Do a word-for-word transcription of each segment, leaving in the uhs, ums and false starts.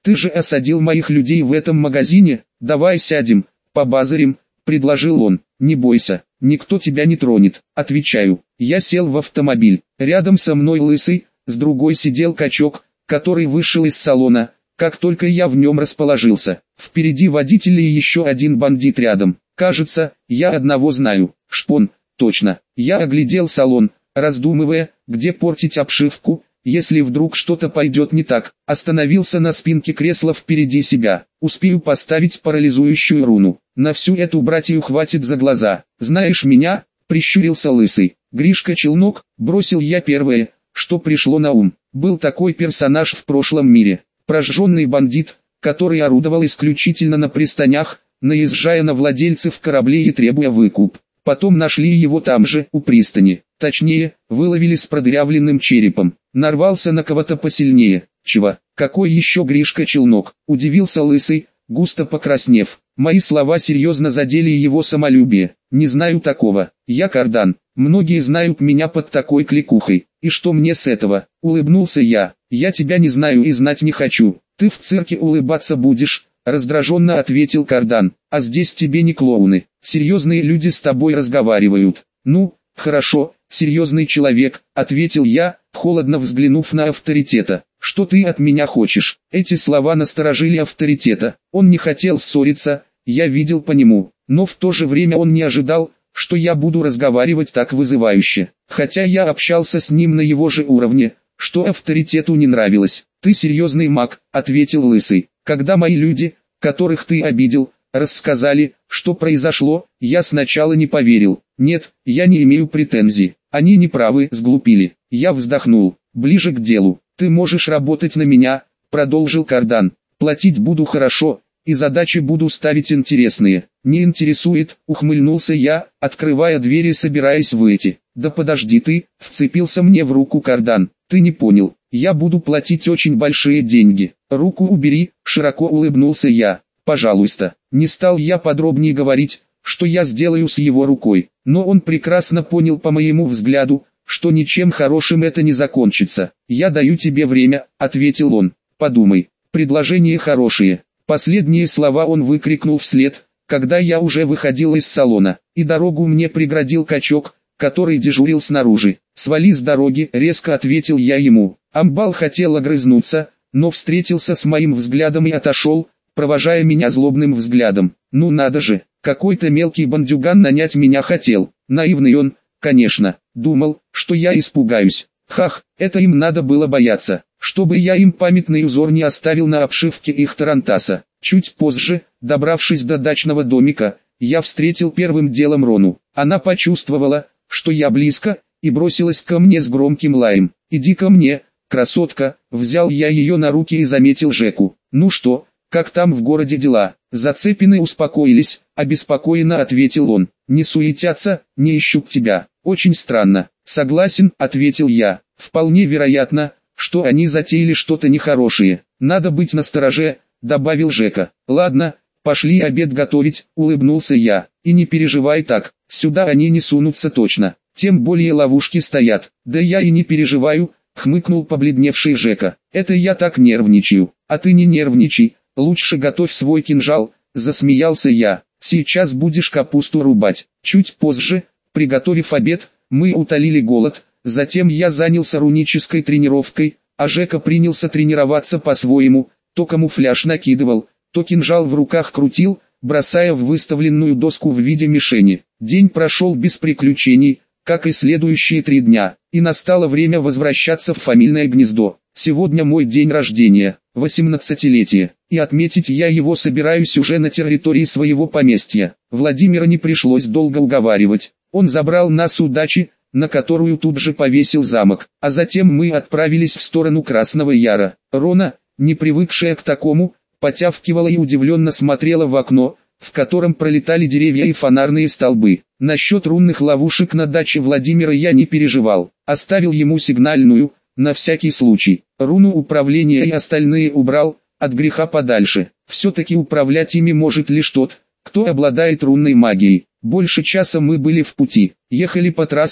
Ты же осадил моих людей в этом магазине, давай сядем, побазарим, предложил он. Не бойся, никто тебя не тронет, отвечаю. Я сел в автомобиль, рядом со мной Лысый, с другой сидел Качок, который вышел из салона, как только я в нем расположился. Впереди водитель и еще один бандит рядом. Кажется, я одного знаю. Шпон, точно. Я оглядел салон, раздумывая, где портить обшивку, если вдруг что-то пойдет не так. Остановился на спинке кресла впереди себя. Успею поставить парализующую руну. На всю эту братью хватит за глаза. Знаешь меня? Прищурился Лысый. Гришка Челнок, бросил я первое, что пришло на ум. Был такой персонаж в прошлом мире. Прожженный бандит, который орудовал исключительно на пристанях, наезжая на владельцев кораблей и требуя выкуп. Потом нашли его там же, у пристани. Точнее, выловили с продырявленным черепом. Нарвался на кого-то посильнее. Чего? Какой еще Гришка Челнок? Удивился Лысый, густо покраснев. Мои слова серьезно задели его самолюбие. Не знаю такого. Я Кардан. Многие знают меня под такой кликухой. И что мне с этого? Улыбнулся я. Я тебя не знаю и знать не хочу. Ты в цирке улыбаться будешь? Раздраженно ответил Кардан. А здесь тебе не клоуны. Серьезные люди с тобой разговаривают. Ну, хорошо, серьезный человек, ответил я, холодно взглянув на авторитета. Что ты от меня хочешь? Эти слова насторожили авторитета. Он не хотел ссориться, я видел по нему. Но в то же время он не ожидал, что я буду разговаривать так вызывающе. Хотя я общался с ним на его же уровне, что авторитету не нравилось. Ты серьезный маг, ответил Лысый. Когда мои люди, которых ты обидел, рассказали, что произошло, я сначала не поверил. Нет, я не имею претензий. Они не правы, сглупили. Я вздохнул. Ближе к делу. Ты можешь работать на меня, продолжил Кардан. Платить буду хорошо, и задачи буду ставить интересные. Не интересует, ухмыльнулся я, открывая дверь и собираясь выйти. Да подожди ты, вцепился мне в руку Кардан. Ты не понял, я буду платить очень большие деньги. Руку убери, широко улыбнулся я. Пожалуйста. Не стал я подробнее говорить, что я сделаю с его рукой. Но он прекрасно понял по моему взгляду, что ничем хорошим это не закончится. Я даю тебе время, ответил он. Подумай, предложения хорошие. Последние слова он выкрикнул вслед, когда я уже выходил из салона, и дорогу мне преградил Качок, который дежурил снаружи. «Свали с дороги», — резко ответил я ему. Амбал хотел огрызнуться, но встретился с моим взглядом и отошел, провожая меня злобным взглядом. Ну надо же, какой-то мелкий бандюган нанять меня хотел. Наивный он, конечно, думал, что я испугаюсь. Хах, это им надо было бояться, чтобы я им памятный узор не оставил на обшивке их тарантаса. Чуть позже, добравшись до дачного домика, я встретил первым делом Рону. Она почувствовала, что я близко, и бросилась ко мне с громким лаем. «Иди ко мне, красотка!» Взял я ее на руки и заметил Жеку. «Ну что, как там в городе дела?» Зацепины успокоились, обеспокоенно ответил он. «Не суетятся, не ищут тебя. Очень странно». «Согласен», ответил я. «Вполне вероятно, что они затеяли что-то нехорошее. Надо быть настороже», добавил Жека. «Ладно, пошли обед готовить», улыбнулся я. «И не переживай так, сюда они не сунутся точно. Тем более ловушки стоят». «Да я и не переживаю», хмыкнул побледневший Жека. «Это я так нервничаю». «А ты не нервничай, лучше готовь свой кинжал», засмеялся я. «Сейчас будешь капусту рубать». Чуть позже, приготовив обед, мы утолили голод, затем я занялся рунической тренировкой, а Жека принялся тренироваться по-своему, то камуфляж накидывал, то кинжал в руках крутил, бросая в выставленную доску в виде мишени. День прошел без приключений, как и следующие три дня, и настало время возвращаться в фамильное гнездо. Сегодня мой день рождения, восемнадцатилетие, и отметить я его собираюсь уже на территории своего поместья. Владимира не пришлось долго уговаривать, он забрал нас у дачи, на которую тут же повесил замок, а затем мы отправились в сторону Красного Яра. Рона, не привыкшая к такому, потявкивала и удивленно смотрела в окно, в котором пролетали деревья и фонарные столбы. Насчет рунных ловушек на даче Владимира я не переживал, оставил ему сигнальную, на всякий случай. Руну управления и остальные убрал, от греха подальше. Все-таки управлять ими может лишь тот, кто обладает рунной магией. Больше часа мы были в пути, ехали по трассе,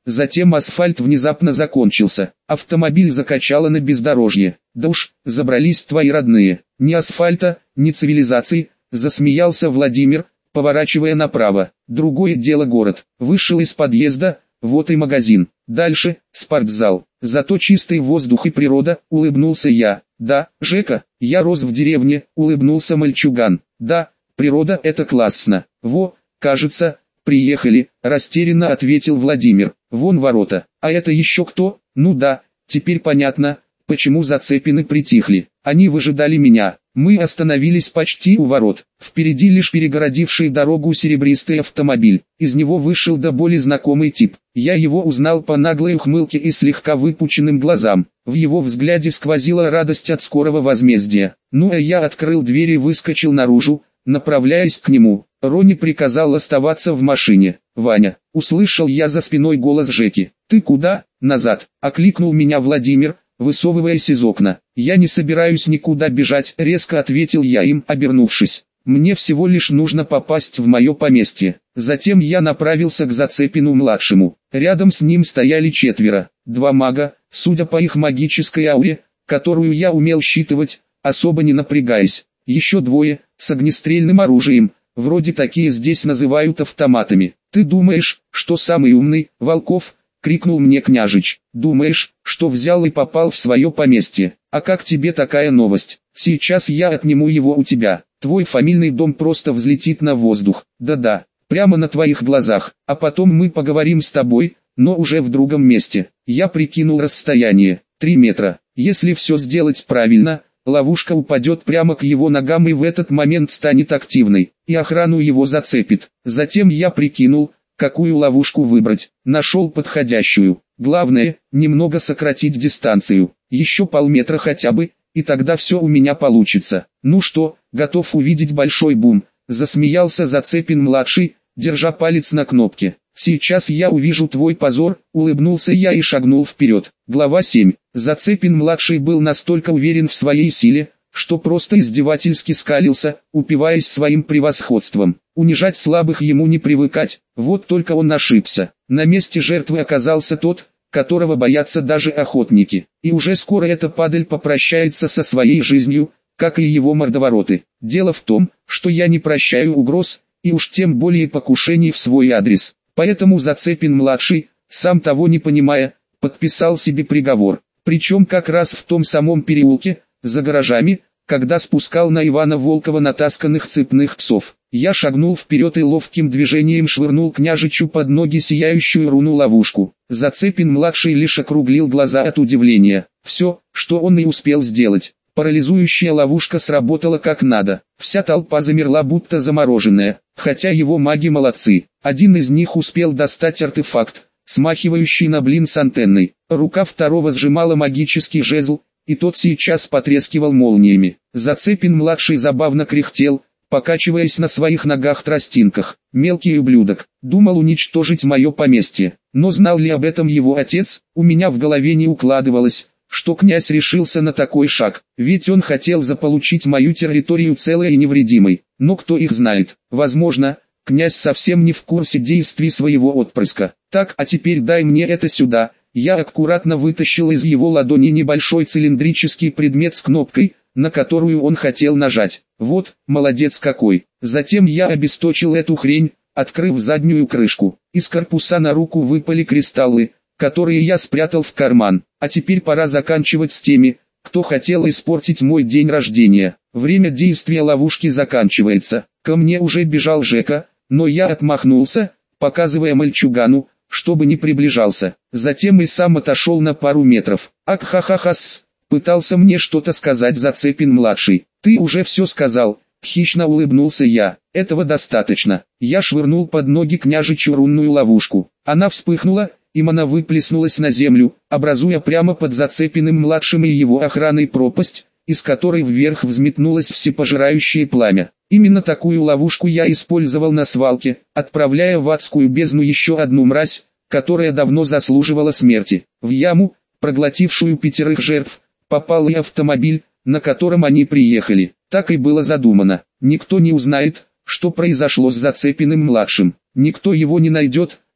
Затем асфальт внезапно закончился. Автомобиль закачало на бездорожье. Да уж, забрались твои родные. Ни асфальта, ни цивилизации, засмеялся Владимир, поворачивая направо. Другое дело город. Вышел из подъезда, вот и магазин. Дальше, спортзал. Зато чистый воздух и природа, улыбнулся я. Да, Жека, я рос в деревне, улыбнулся мальчуган. Да, природа это классно. Во, кажется, приехали, растерянно ответил Владимир. Вон ворота. А это еще кто? Ну да, теперь понятно, почему Зацепины притихли. Они выжидали меня. Мы остановились почти у ворот. Впереди лишь перегородивший дорогу серебристый автомобиль. Из него вышел до боли знакомый тип. Я его узнал по наглой ухмылке и слегка выпученным глазам. В его взгляде сквозила радость от скорого возмездия. Ну а я открыл дверь и выскочил наружу, направляясь к нему. Рони приказал оставаться в машине. «Ваня», услышал я за спиной голос Жеки. «Ты куда?» «Назад», окликнул меня Владимир, высовываясь из окна. «Я не собираюсь никуда бежать», резко ответил я им, обернувшись. «Мне всего лишь нужно попасть в мое поместье». Затем я направился к Зацепину-младшему. Рядом с ним стояли четверо. Два мага, судя по их магической ауре, которую я умел считывать, особо не напрягаясь. Еще двое, с огнестрельным оружием, вроде такие здесь называют автоматами. «Ты думаешь, что самый умный, Волков?» — крикнул мне княжич. «Думаешь, что взял и попал в свое поместье? А как тебе такая новость? Сейчас я отниму его у тебя. Твой фамильный дом просто взлетит на воздух. Да-да, прямо на твоих глазах. А потом мы поговорим с тобой, но уже в другом месте». Я прикинул расстояние. Три метра. Если все сделать правильно, ловушка упадет прямо к его ногам и в этот момент станет активной, и охрану его зацепит. Затем я прикинул, какую ловушку выбрать. Нашел подходящую. Главное, немного сократить дистанцию. Еще полметра хотя бы, и тогда все у меня получится. «Ну что, готов увидеть большой бум?» Засмеялся Зацепин-младший, держа палец на кнопке. «Сейчас я увижу твой позор», улыбнулся я и шагнул вперед. Глава семь. Зацепин-младший был настолько уверен в своей силе, что просто издевательски скалился, упиваясь своим превосходством. Унижать слабых ему не привыкать, вот только он ошибся. На месте жертвы оказался тот, которого боятся даже охотники. И уже скоро эта падаль попрощается со своей жизнью, как и его мордовороты. Дело в том, что я не прощаю угроз, и уж тем более покушений в свой адрес. Поэтому Зацепин-младший, сам того не понимая, подписал себе приговор. Причем как раз в том самом переулке, за гаражами, когда спускал на Ивана Волкова натасканных цепных псов. Я шагнул вперед и ловким движением швырнул княжичу под ноги сияющую руну-ловушку. Зацепин-младший лишь округлил глаза от удивления. Все, что он и успел сделать. Парализующая ловушка сработала как надо. Вся толпа замерла будто замороженная, хотя его маги молодцы. Один из них успел достать артефакт, смахивающий на блин с антенной. Рука второго сжимала магический жезл, и тот сейчас потрескивал молниями. Зацепин-младший забавно кряхтел, покачиваясь на своих ногах-тростинках. Мелкий ублюдок, думал уничтожить мое поместье. Но знал ли об этом его отец? У меня в голове не укладывалось, что князь решился на такой шаг, ведь он хотел заполучить мою территорию целой и невредимой. Но кто их знает? Возможно, князь совсем не в курсе действий своего отпрыска. Так, а теперь дай мне это сюда. Я аккуратно вытащил из его ладони небольшой цилиндрический предмет с кнопкой, на которую он хотел нажать. Вот, молодец какой. Затем я обесточил эту хрень, открыв заднюю крышку. Из корпуса на руку выпали кристаллы, которые я спрятал в карман. А теперь пора заканчивать с теми, кто хотел испортить мой день рождения. Время действия ловушки заканчивается. Ко мне уже бежал Жека, но я отмахнулся, показывая мальчугану, чтобы не приближался. Затем и сам отошел на пару метров. «Ак-ха-ха-ха-с!» пытался мне что-то сказать Зацепин-младший. «Ты уже все сказал», хищно улыбнулся я. «Этого достаточно». Я швырнул под ноги княжичу рунную ловушку. Она вспыхнула, и мана выплеснулась на землю, образуя прямо под Зацепиным-младшим и его охраной пропасть, из которой вверх взметнулось всепожирающее пламя. Именно такую ловушку я использовал на свалке, отправляя в адскую бездну еще одну мразь, которая давно заслуживала смерти. В яму, проглотившую пятерых жертв, попал и автомобиль, на котором они приехали. Так и было задумано. Никто не узнает, что произошло с Зацепиным-младшим. Никто его не найдет,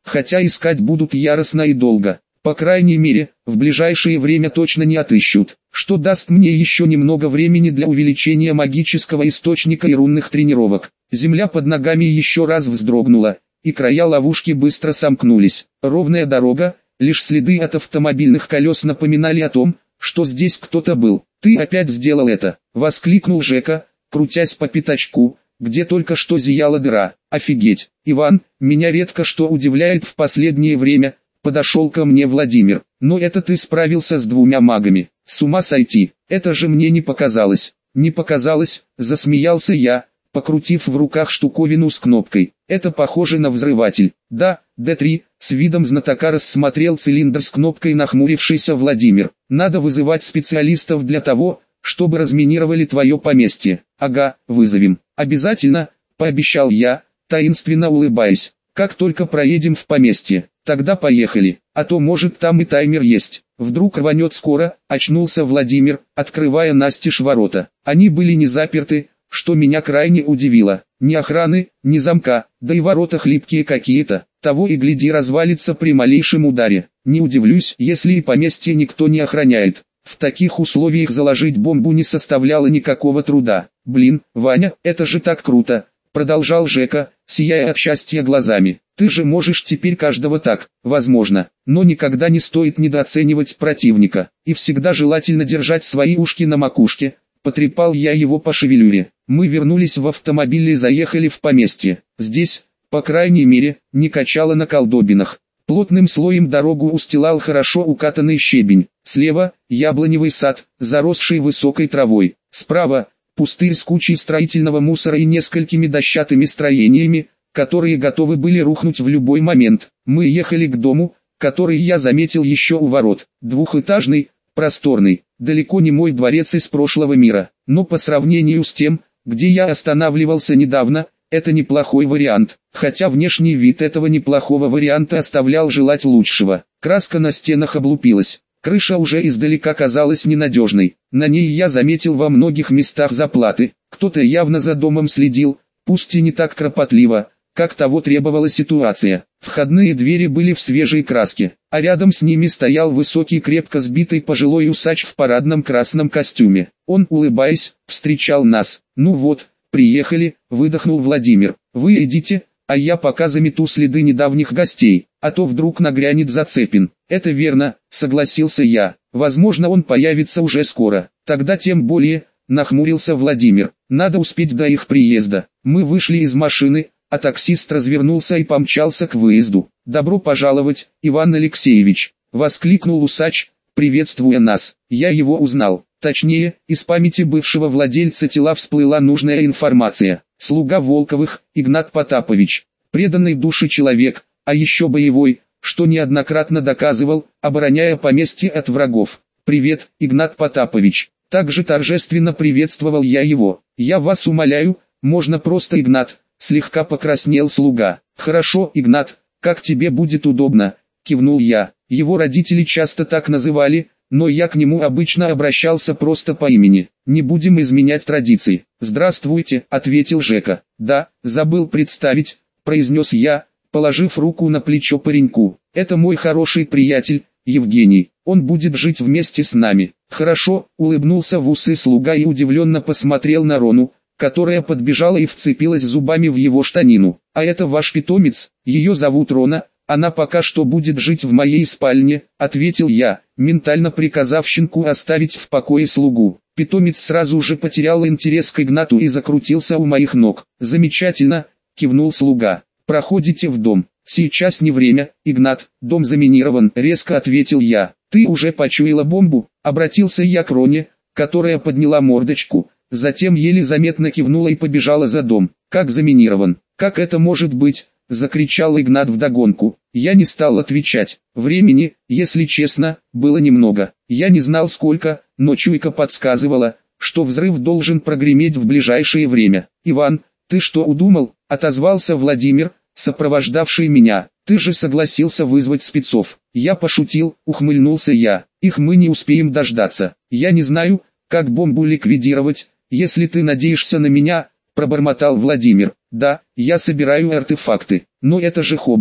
хотя искать будут яростно и долго. По крайней мере, в ближайшее время точно не отыщут, что даст мне еще немного времени для увеличения магического источника и рунных тренировок. Земля под ногами еще раз вздрогнула, и края ловушки быстро сомкнулись. Ровная дорога, лишь следы от автомобильных колес напоминали о том, что здесь кто-то был. «Ты опять сделал это!» — воскликнул Жека, крутясь по пятачку, где только что зияла дыра. «Офигеть! Иван, меня редко что удивляет в последнее время», — подошел ко мне Владимир. «Но это ты справился с двумя магами. С ума сойти! Это же мне не показалось!» «Не показалось», — засмеялся я, покрутив в руках штуковину с кнопкой. «Это похоже на взрыватель». «Да, Д три», — с видом знатока рассмотрел цилиндр с кнопкой нахмурившийся Владимир. «Надо вызывать специалистов для того, чтобы разминировали твое поместье». «Ага, вызовем. Обязательно», — пообещал я, таинственно улыбаясь. «Как только проедем в поместье, тогда поехали, а то может там и таймер есть. Вдруг рванет скоро», — очнулся Владимир, открывая настежь ворота. Они были не заперты, что меня крайне удивило. Ни охраны, ни замка, да и ворота хлипкие какие-то. Того и гляди развалится при малейшем ударе. Не удивлюсь, если и поместье никто не охраняет. В таких условиях заложить бомбу не составляло никакого труда. «Блин, Ваня, это же так круто!» Продолжал Жека, сияя от счастья глазами. «Ты же можешь теперь каждого так, возможно, но никогда не стоит недооценивать противника, и всегда желательно держать свои ушки на макушке». Потрепал я его по шевелюре. Мы вернулись в автомобиль и заехали в поместье. Здесь, по крайней мере, не качало на колдобинах. Плотным слоем дорогу устилал хорошо укатанный щебень. Слева – яблоневый сад, заросший высокой травой. Справа – пустырь с кучей строительного мусора и несколькими дощатыми строениями, которые готовы были рухнуть в любой момент. Мы ехали к дому, который я заметил еще у ворот. Двухэтажный, просторный, далеко не мой дворец из прошлого мира, но по сравнению с тем, где я останавливался недавно, это неплохой вариант, хотя внешний вид этого неплохого варианта оставлял желать лучшего. Краска на стенах облупилась, крыша уже издалека казалась ненадежной, на ней я заметил во многих местах заплаты, кто-то явно за домом следил, пусть и не так кропотливо, как того требовала ситуация. Входные двери были в свежей краске, а рядом с ними стоял высокий крепко сбитый пожилой усач в парадном красном костюме. Он, улыбаясь, встречал нас. «Ну вот, приехали», — выдохнул Владимир. «Вы идите, а я пока замету следы недавних гостей, а то вдруг нагрянет Зацепин». «Это верно», — согласился я. «Возможно, он появится уже скоро. Тогда тем более», — нахмурился Владимир. «Надо успеть до их приезда». Мы вышли из машины, а таксист развернулся и помчался к выезду. «Добро пожаловать, Иван Алексеевич!» — воскликнул усач, приветствуя нас. Я его узнал. Точнее, из памяти бывшего владельца тела всплыла нужная информация. Слуга Волковых, Игнат Потапович. Преданный душе человек, а еще боевой, что неоднократно доказывал, обороняя поместье от врагов. «Привет, Игнат Потапович!» Также торжественно приветствовал я его. «Я вас умоляю, можно просто Игнат», — слегка покраснел слуга. «Хорошо, Игнат, как тебе будет удобно», — кивнул я. Его родители часто так называли, но я к нему обычно обращался просто по имени. «Не будем изменять традиции». «Здравствуйте», — ответил Жека. «Да, забыл представить», — произнес я, положив руку на плечо пареньку. «Это мой хороший приятель, Евгений. Он будет жить вместе с нами». «Хорошо», — улыбнулся в усы слуга и удивленно посмотрел на Рону, которая подбежала и вцепилась зубами в его штанину. «А это ваш питомец, ее зовут Рона, она пока что будет жить в моей спальне», — ответил я, ментально приказав щенку оставить в покое слугу. Питомец сразу же потерял интерес к Игнату и закрутился у моих ног. «Замечательно», — кивнул слуга. «Проходите в дом». «Сейчас не время, Игнат, дом заминирован», — резко ответил я. «Ты уже почуяла бомбу?» — обратился я к Роне, которая подняла мордочку, затем еле заметно кивнула и побежала за дом. «Как заминирован? Как это может быть?» — закричал Игнат вдогонку. Я не стал отвечать. Времени, если честно, было немного. Я не знал сколько, но чуйка подсказывала, что взрыв должен прогреметь в ближайшее время. «Иван, ты что удумал?» — отозвался Владимир, сопровождавший меня. «Ты же согласился вызвать спецов». «Я пошутил», — ухмыльнулся я. «Их мы не успеем дождаться. Я не знаю, как бомбу ликвидировать, если ты надеешься на меня», — пробормотал Владимир. «Да, я собираю артефакты, но это же хобби.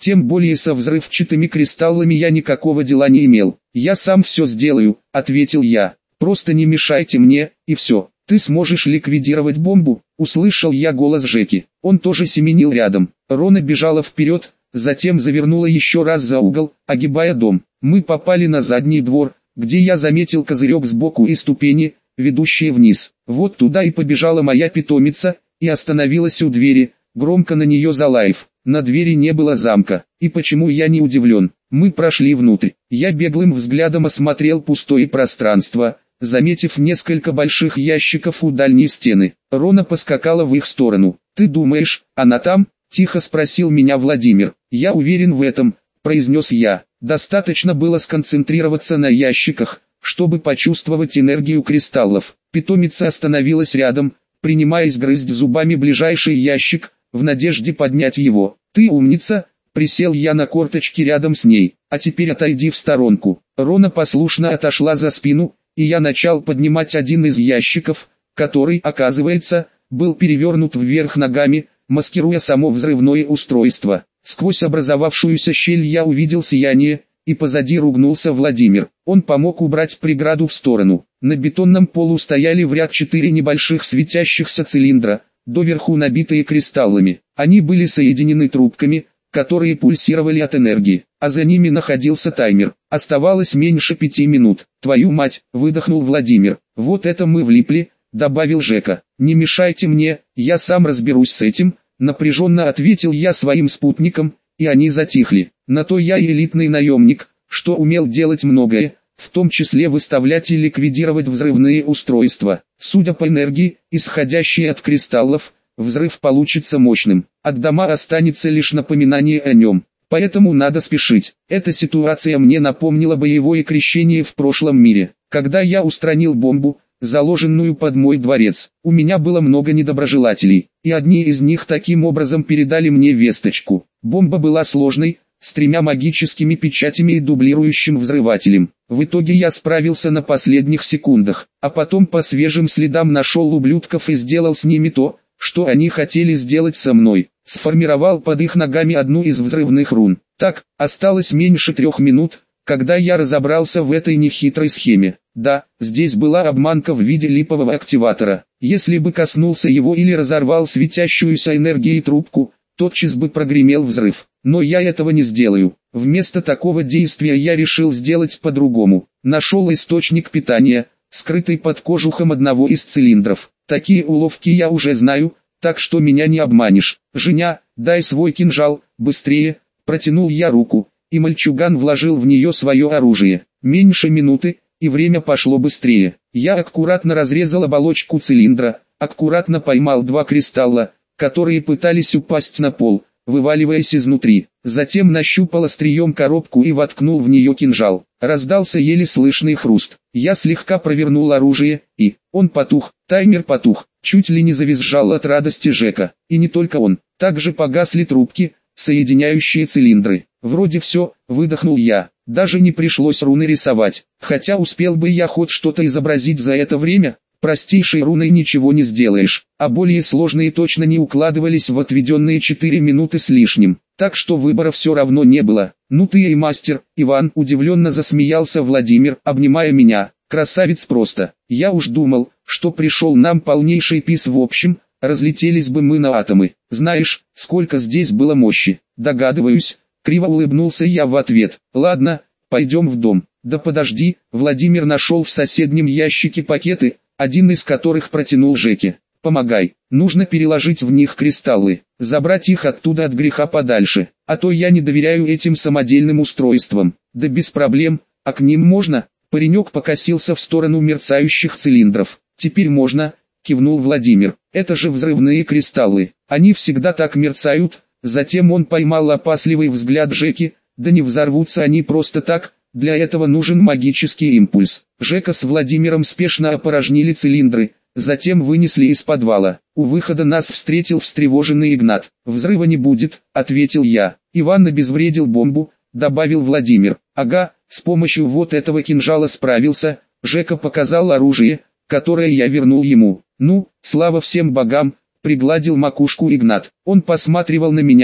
Тем более со взрывчатыми кристаллами я никакого дела не имел. «Я сам все сделаю», — ответил я. «Просто не мешайте мне, и все». «Ты сможешь ликвидировать бомбу?» — услышал я голос Жеки. Он тоже семенил рядом. Рона бежала вперед, затем завернула еще раз за угол, огибая дом. Мы попали на задний двор, где я заметил козырек сбоку и ступени, ведущие вниз. Вот туда и побежала моя питомица, и остановилась у двери, громко на нее залаив. На двери не было замка, и почему я не удивлен. Мы прошли внутрь. Я беглым взглядом осмотрел пустое пространство, заметив несколько больших ящиков у дальней стены. Рона поскакала в их сторону. «Ты думаешь, она там?» – тихо спросил меня Владимир. «Я уверен в этом», – произнес я. Достаточно было сконцентрироваться на ящиках, чтобы почувствовать энергию кристаллов. Питомица остановилась рядом, принимаясь грызть зубами ближайший ящик, в надежде поднять его. «Ты умница!» – присел я на корточки рядом с ней. «А теперь отойди в сторонку». Рона послушно отошла за спину, и я начал поднимать один из ящиков, который, оказывается, был перевернут вверх ногами, маскируя само взрывное устройство. Сквозь образовавшуюся щель я увидел сияние, и позади ругнулся Владимир. Он помог убрать преграду в сторону. На бетонном полу стояли в ряд четыре небольших светящихся цилиндра, доверху набитые кристаллами. Они были соединены трубками, которые пульсировали от энергии, а за ними находился таймер. Оставалось меньше пяти минут. «Твою мать!» – выдохнул Владимир. «Вот это мы влипли», – добавил Жека. «Не мешайте мне, я сам разберусь с этим», – напряженно ответил я своим спутникам, и они затихли. На то я и элитный наемник, что умел делать многое, в том числе выставлять и ликвидировать взрывные устройства. Судя по энергии, исходящей от кристаллов, взрыв получится мощным. От дома останется лишь напоминание о нем. Поэтому надо спешить. Эта ситуация мне напомнила боевое крещение в прошлом мире. Когда я устранил бомбу, заложенную под мой дворец, у меня было много недоброжелателей, и одни из них таким образом передали мне весточку. Бомба была сложной, с тремя магическими печатями и дублирующим взрывателем. В итоге я справился на последних секундах, а потом по свежим следам нашел ублюдков и сделал с ними то, что они хотели сделать со мной. Сформировал под их ногами одну из взрывных рун. Так, осталось меньше трех минут, когда я разобрался в этой нехитрой схеме. Да, здесь была обманка в виде липового активатора. Если бы коснулся его или разорвал светящуюся энергией трубку, тотчас бы прогремел взрыв. Но я этого не сделаю. Вместо такого действия я решил сделать по-другому. Нашел источник питания, скрытый под кожухом одного из цилиндров. Такие уловки я уже знаю, так что меня не обманешь. «Женя, дай свой кинжал, быстрее!» Протянул я руку, и мальчуган вложил в нее свое оружие. Меньше минуты, и время пошло быстрее. Я аккуратно разрезал оболочку цилиндра, аккуратно поймал два кристалла, которые пытались упасть на пол, вываливаясь изнутри. Затем нащупал острием коробку и воткнул в нее кинжал. Раздался еле слышный хруст. Я слегка провернул оружие, и он потух, таймер потух. Чуть ли не завизжал от радости Жека. И не только он. Также погасли трубки, соединяющие цилиндры. Вроде все, выдохнул я. Даже не пришлось руны рисовать. Хотя успел бы я хоть что-то изобразить за это время. Простейшей руной ничего не сделаешь, а более сложные точно не укладывались в отведенные четыре минуты с лишним, так что выбора все равно не было. «Ну ты и мастер, Иван», — удивленно засмеялся Владимир, обнимая меня. «Красавец просто. Я уж думал, что пришел нам полнейший пис в общем, разлетелись бы мы на атомы. Знаешь, сколько здесь было мощи?» «Догадываюсь», — криво улыбнулся я в ответ. «Ладно, пойдем в дом». «Да подожди», — Владимир нашел в соседнем ящике пакеты, один из которых протянул Жеке. «Помогай, нужно переложить в них кристаллы, забрать их оттуда от греха подальше, а то я не доверяю этим самодельным устройствам». «Да без проблем, а к ним можно?» Паренек покосился в сторону мерцающих цилиндров. «Теперь можно», — кивнул Владимир. «Это же взрывные кристаллы, они всегда так мерцают». Затем он поймал опасливый взгляд Жеки. «Да не взорвутся они просто так, для этого нужен магический импульс». Жека с Владимиром спешно опорожнили цилиндры, затем вынесли из подвала. У выхода нас встретил встревоженный Игнат. «Взрыва не будет», — ответил я. «Иван обезвредил бомбу», — добавил Владимир. «Ага, с помощью вот этого кинжала справился». Жека показал оружие, которое я вернул ему. «Ну, слава всем богам», — пригладил макушку Игнат. Он посматривал на меня,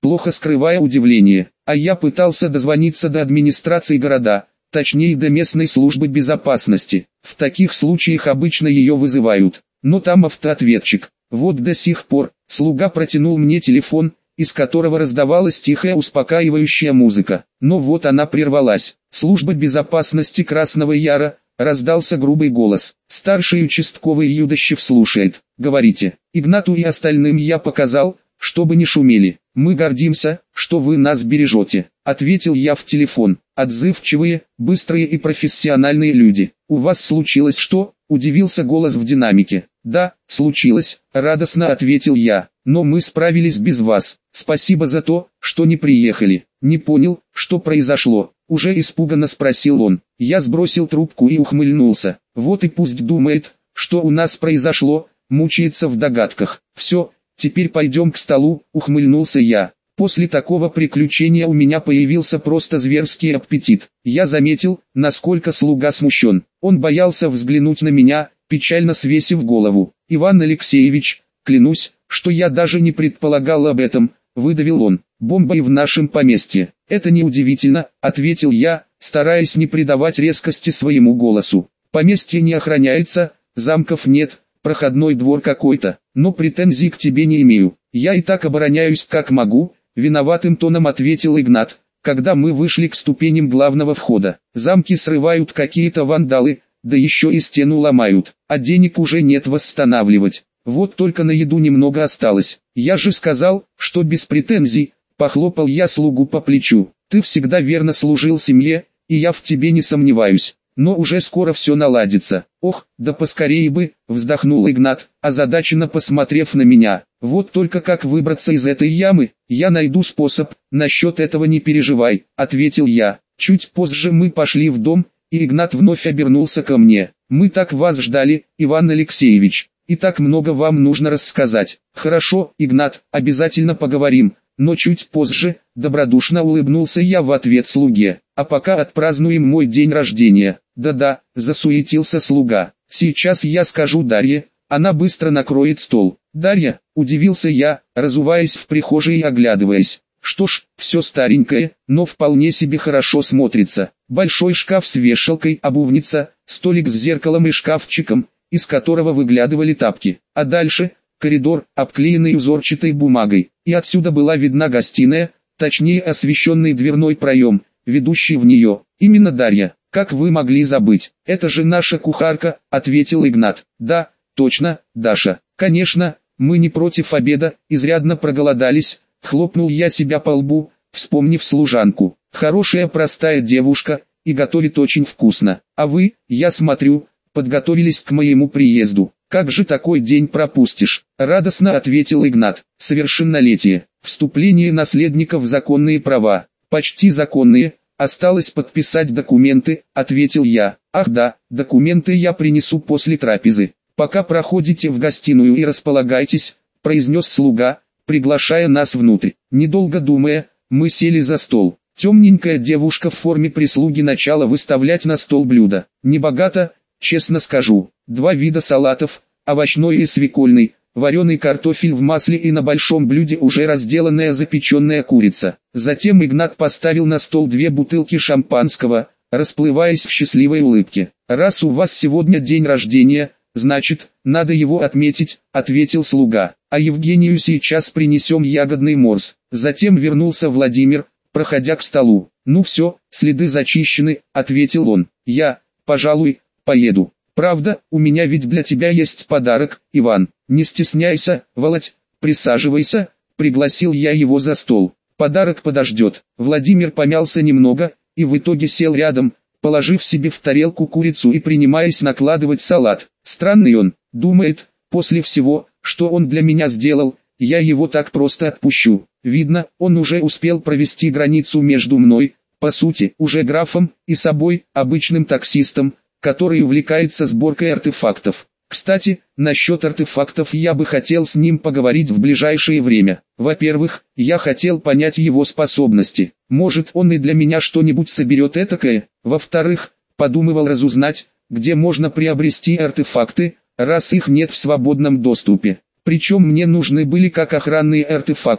плохо скрывая удивление. А я пытался дозвониться до администрации города, точнее до местной службы безопасности. В таких случаях обычно ее вызывают, но там автоответчик. Вот до сих пор. Слуга протянул мне телефон, из которого раздавалась тихая успокаивающая музыка. Но вот она прервалась. «Служба безопасности Красного Яра», — раздался грубый голос. «Старший участковый Юдощев слушает. Говорите». Игнату и остальным я показал, чтобы не шумели. «Мы гордимся, что вы нас бережете», — ответил я в телефон. «Отзывчивые, быстрые и профессиональные люди. У вас случилось что?» — удивился голос в динамике. «Да, случилось», — радостно ответил я. «Но мы справились без вас. Спасибо за то, что не приехали». «Не понял, что произошло?» — уже испуганно спросил он. Я сбросил трубку и ухмыльнулся. «Вот и пусть думает, что у нас произошло», — мучается в догадках. «Все, теперь пойдем к столу», — ухмыльнулся я. После такого приключения у меня появился просто зверский аппетит. Я заметил, насколько слуга смущен. Он боялся взглянуть на меня, печально свесив голову. «Иван Алексеевич, клянусь, что я даже не предполагал об этом», — выдавил он. «Бомба и в нашем поместье». «Это неудивительно», — ответил я, стараясь не придавать резкости своему голосу. «Поместье не охраняется, замков нет, проходной двор какой-то, но претензий к тебе не имею. Я и так обороняюсь как могу», — виноватым тоном ответил Игнат, когда мы вышли к ступеням главного входа. «Замки срывают какие-то вандалы, да еще и стену ломают, а денег уже нет восстанавливать. Вот только на еду немного осталось. Я же сказал, что без претензий», — похлопал я слугу по плечу. «Ты всегда верно служил семье, и я в тебе не сомневаюсь. Но уже скоро все наладится». «Ох, да поскорее бы», — вздохнул Игнат, озадаченно посмотрев на меня. «Вот только как выбраться из этой ямы?» «Я найду способ, насчет этого не переживай», — ответил я. Чуть позже мы пошли в дом, и Игнат вновь обернулся ко мне. «Мы так вас ждали, Иван Алексеевич, и так много вам нужно рассказать». «Хорошо, Игнат, обязательно поговорим, но чуть позже», — добродушно улыбнулся я в ответ слуге. «А пока отпразднуем мой день рождения». «Да-да», — засуетился слуга. «Сейчас я скажу Дарье, она быстро накроет стол». «Дарья?» — удивился я, разуваясь в прихожей и оглядываясь. Что ж, все старенькое, но вполне себе хорошо смотрится. Большой шкаф с вешалкой, обувница, столик с зеркалом и шкафчиком, из которого выглядывали тапки. А дальше — коридор, обклеенный узорчатой бумагой. И отсюда была видна гостиная, точнее освещенный дверной проем, ведущий в нее. «Именно Дарья, как вы могли забыть? Это же наша кухарка», — ответил Игнат. «Да, точно, Даша. Конечно, мы не против обеда, изрядно проголодались», — хлопнул я себя по лбу, вспомнив служанку. «Хорошая простая девушка, и готовит очень вкусно. А вы, я смотрю, подготовились к моему приезду. Как же такой день пропустишь?» — радостно ответил Игнат. «Совершеннолетие, вступление наследника в законные права, почти законные, осталось подписать документы», — ответил я. «Ах да, документы я принесу после трапезы. Пока проходите в гостиную и располагайтесь», — произнес слуга, приглашая нас внутрь. Недолго думая, мы сели за стол. Темненькая девушка в форме прислуги начала выставлять на стол блюда. Небогато, честно скажу. Два вида салатов, овощной и свекольный, вареный картофель в масле и на большом блюде уже разделанная запеченная курица. Затем Игнат поставил на стол две бутылки шампанского, расплываясь в счастливой улыбке. «Раз у вас сегодня день рождения, значит, надо его отметить», — ответил слуга. «А Евгению сейчас принесем ягодный морс». Затем вернулся Владимир, проходя к столу. «Ну все, следы зачищены», — ответил он. «Я, пожалуй, поеду. Правда, у меня ведь для тебя есть подарок, Иван. Не стесняйся, Володь, присаживайся», — пригласил я его за стол. «Подарок подождет». Владимир помялся немного, и в итоге сел рядом, положив себе в тарелку курицу и принимаясь накладывать салат. Странный он, думает, после всего, что он для меня сделал, я его так просто отпущу. Видно, он уже успел провести границу между мной, по сути, уже графом, и собой, обычным таксистом, который увлекается сборкой артефактов. Кстати, насчет артефактов я бы хотел с ним поговорить в ближайшее время. Во-первых, я хотел понять его способности. Может, он и для меня что-нибудь соберет этакое. Во-вторых, подумывал разузнать, где можно приобрести артефакты, раз их нет в свободном доступе. Причем мне нужны были как охранные артефакты,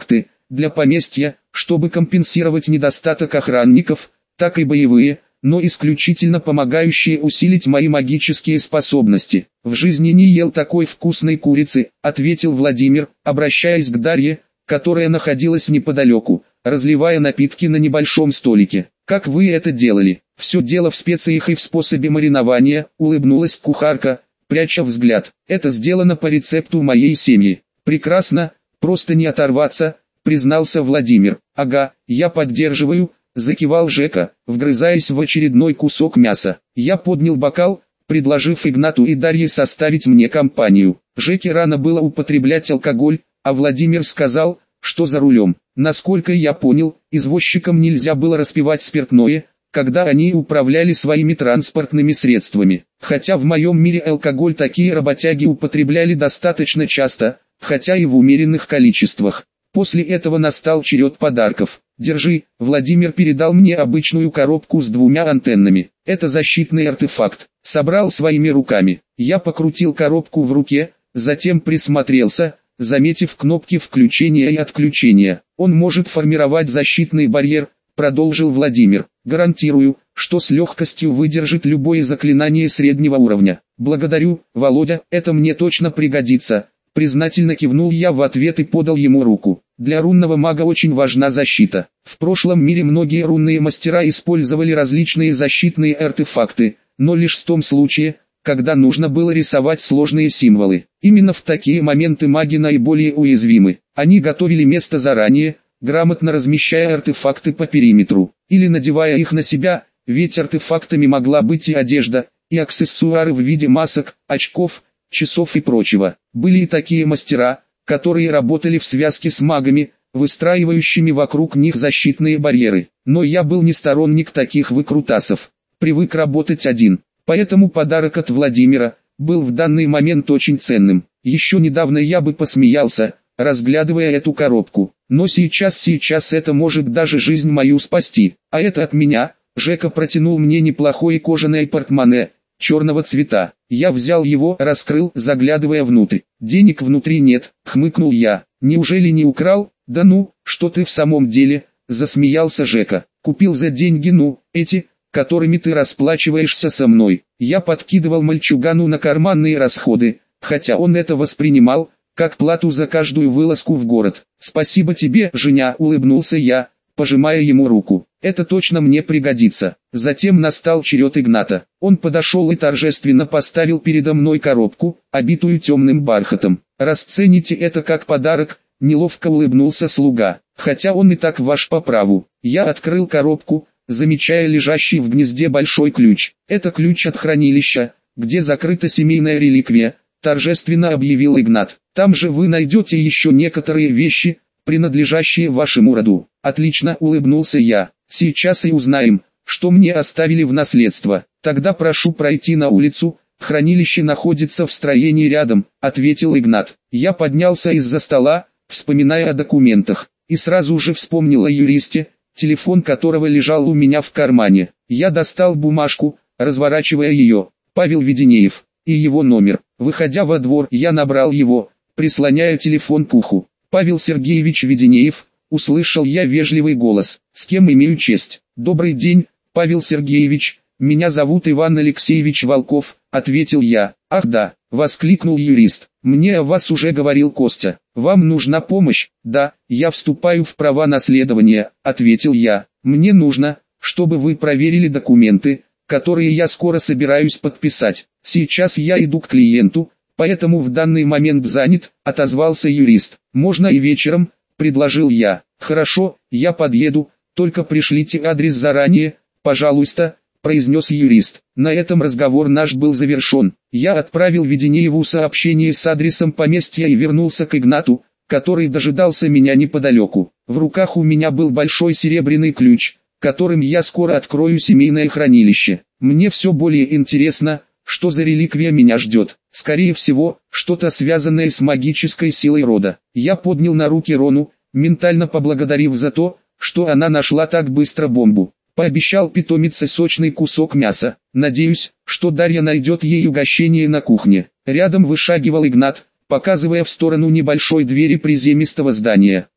для поместья, чтобы компенсировать недостаток охранников, так и боевые, но исключительно помогающие усилить мои магические способности. В жизни не ел такой вкусной курицы, ответил Владимир, обращаясь к Дарье, которая находилась неподалеку, разливая напитки на небольшом столике. Как вы это делали? Все дело в специях и в способе маринования, улыбнулась кухарка, пряча взгляд. Это сделано по рецепту моей семьи. Прекрасно, просто не оторваться, признался Владимир. Ага, я поддерживаю, закивал Жека, вгрызаясь в очередной кусок мяса. Я поднял бокал, предложив Игнату и Дарье составить мне компанию. Жеке рано было употреблять алкоголь, а Владимир сказал, что за рулем. Насколько я понял, извозчикам нельзя было распивать спиртное, когда они управляли своими транспортными средствами. Хотя в моем мире алкоголь такие работяги употребляли достаточно часто, хотя и в умеренных количествах. После этого настал черед подарков. «Держи», Владимир передал мне обычную коробку с двумя антеннами. Это защитный артефакт. Собрал своими руками. Я покрутил коробку в руке, затем присмотрелся, заметив кнопки включения и отключения. Он может формировать защитный барьер, продолжил Владимир. Гарантирую, что с легкостью выдержит любое заклинание среднего уровня. Благодарю, Володя, это мне точно пригодится. Признательно кивнул я в ответ и подал ему руку. Для рунного мага очень важна защита. В прошлом мире многие рунные мастера использовали различные защитные артефакты, но лишь в том случае, когда нужно было рисовать сложные символы. Именно в такие моменты маги наиболее уязвимы. Они готовили место заранее, грамотно размещая артефакты по периметру, или надевая их на себя, ведь артефактами могла быть и одежда, и аксессуары в виде масок, очков, часов и прочего. Были и такие мастера, которые работали в связке с магами, выстраивающими вокруг них защитные барьеры. Но я был не сторонник таких выкрутасов, привык работать один. Поэтому подарок от Владимира был в данный момент очень ценным. Еще недавно я бы посмеялся, разглядывая эту коробку. Но сейчас, сейчас это может даже жизнь мою спасти. А это от меня. Жека протянул мне неплохое кожаное портмоне, черного цвета. Я взял его, раскрыл, заглядывая внутрь. Денег внутри нет, хмыкнул я. Неужели не украл? Да ну, что ты в самом деле, засмеялся Жека. Купил за деньги, ну, эти, которыми ты расплачиваешься со мной. Я подкидывал мальчугану на карманные расходы, хотя он это воспринимал, как плату за каждую вылазку в город. Спасибо тебе, Женя, улыбнулся я, пожимая ему руку. Это точно мне пригодится. Затем настал черед Игната. Он подошел и торжественно поставил передо мной коробку, обитую темным бархатом. Расцените это как подарок, неловко улыбнулся слуга. Хотя он и так ваш по праву. Я открыл коробку, замечая лежащий в гнезде большой ключ. Это ключ от хранилища, где закрыта семейная реликвия, торжественно объявил Игнат. Там же вы найдете еще некоторые вещи, принадлежащие вашему роду. Отлично, улыбнулся я. Сейчас и узнаем, что мне оставили в наследство. Тогда прошу пройти на улицу, хранилище находится в строении рядом, ответил Игнат. Я поднялся из-за стола, вспоминая о документах, и сразу же вспомнил о юристе, телефон которого лежал у меня в кармане. Я достал бумажку, разворачивая ее. Павел Веденеев и его номер. Выходя во двор, я набрал его, прислоняя телефон к уху. Павел Сергеевич Веденеев, услышал я вежливый голос. С кем имею честь? Добрый день, Павел Сергеевич, меня зовут Иван Алексеевич Волков, ответил я. Ах да, воскликнул юрист. Мне о вас уже говорил Костя. Вам нужна помощь? Да, я вступаю в права наследования, ответил я. Мне нужно, чтобы вы проверили документы, которые я скоро собираюсь подписать. Сейчас я иду к клиенту, поэтому в данный момент занят, отозвался юрист. Можно и вечером, предложил я. Хорошо, я подъеду, только пришлите адрес заранее, пожалуйста, произнес юрист. На этом разговор наш был завершен. Я отправил Веденееву сообщение с адресом поместья и вернулся к Игнату, который дожидался меня неподалеку. В руках у меня был большой серебряный ключ, которым я скоро открою семейное хранилище. Мне все более интересно, что за реликвия меня ждет. Скорее всего, что-то связанное с магической силой рода. Я поднял на руки Рону, ментально поблагодарив за то, что она нашла так быстро бомбу. Пообещал питомице сочный кусок мяса. Надеюсь, что Дарья найдет ей угощение на кухне. Рядом вышагивал Игнат, показывая в сторону небольшой двери приземистого здания.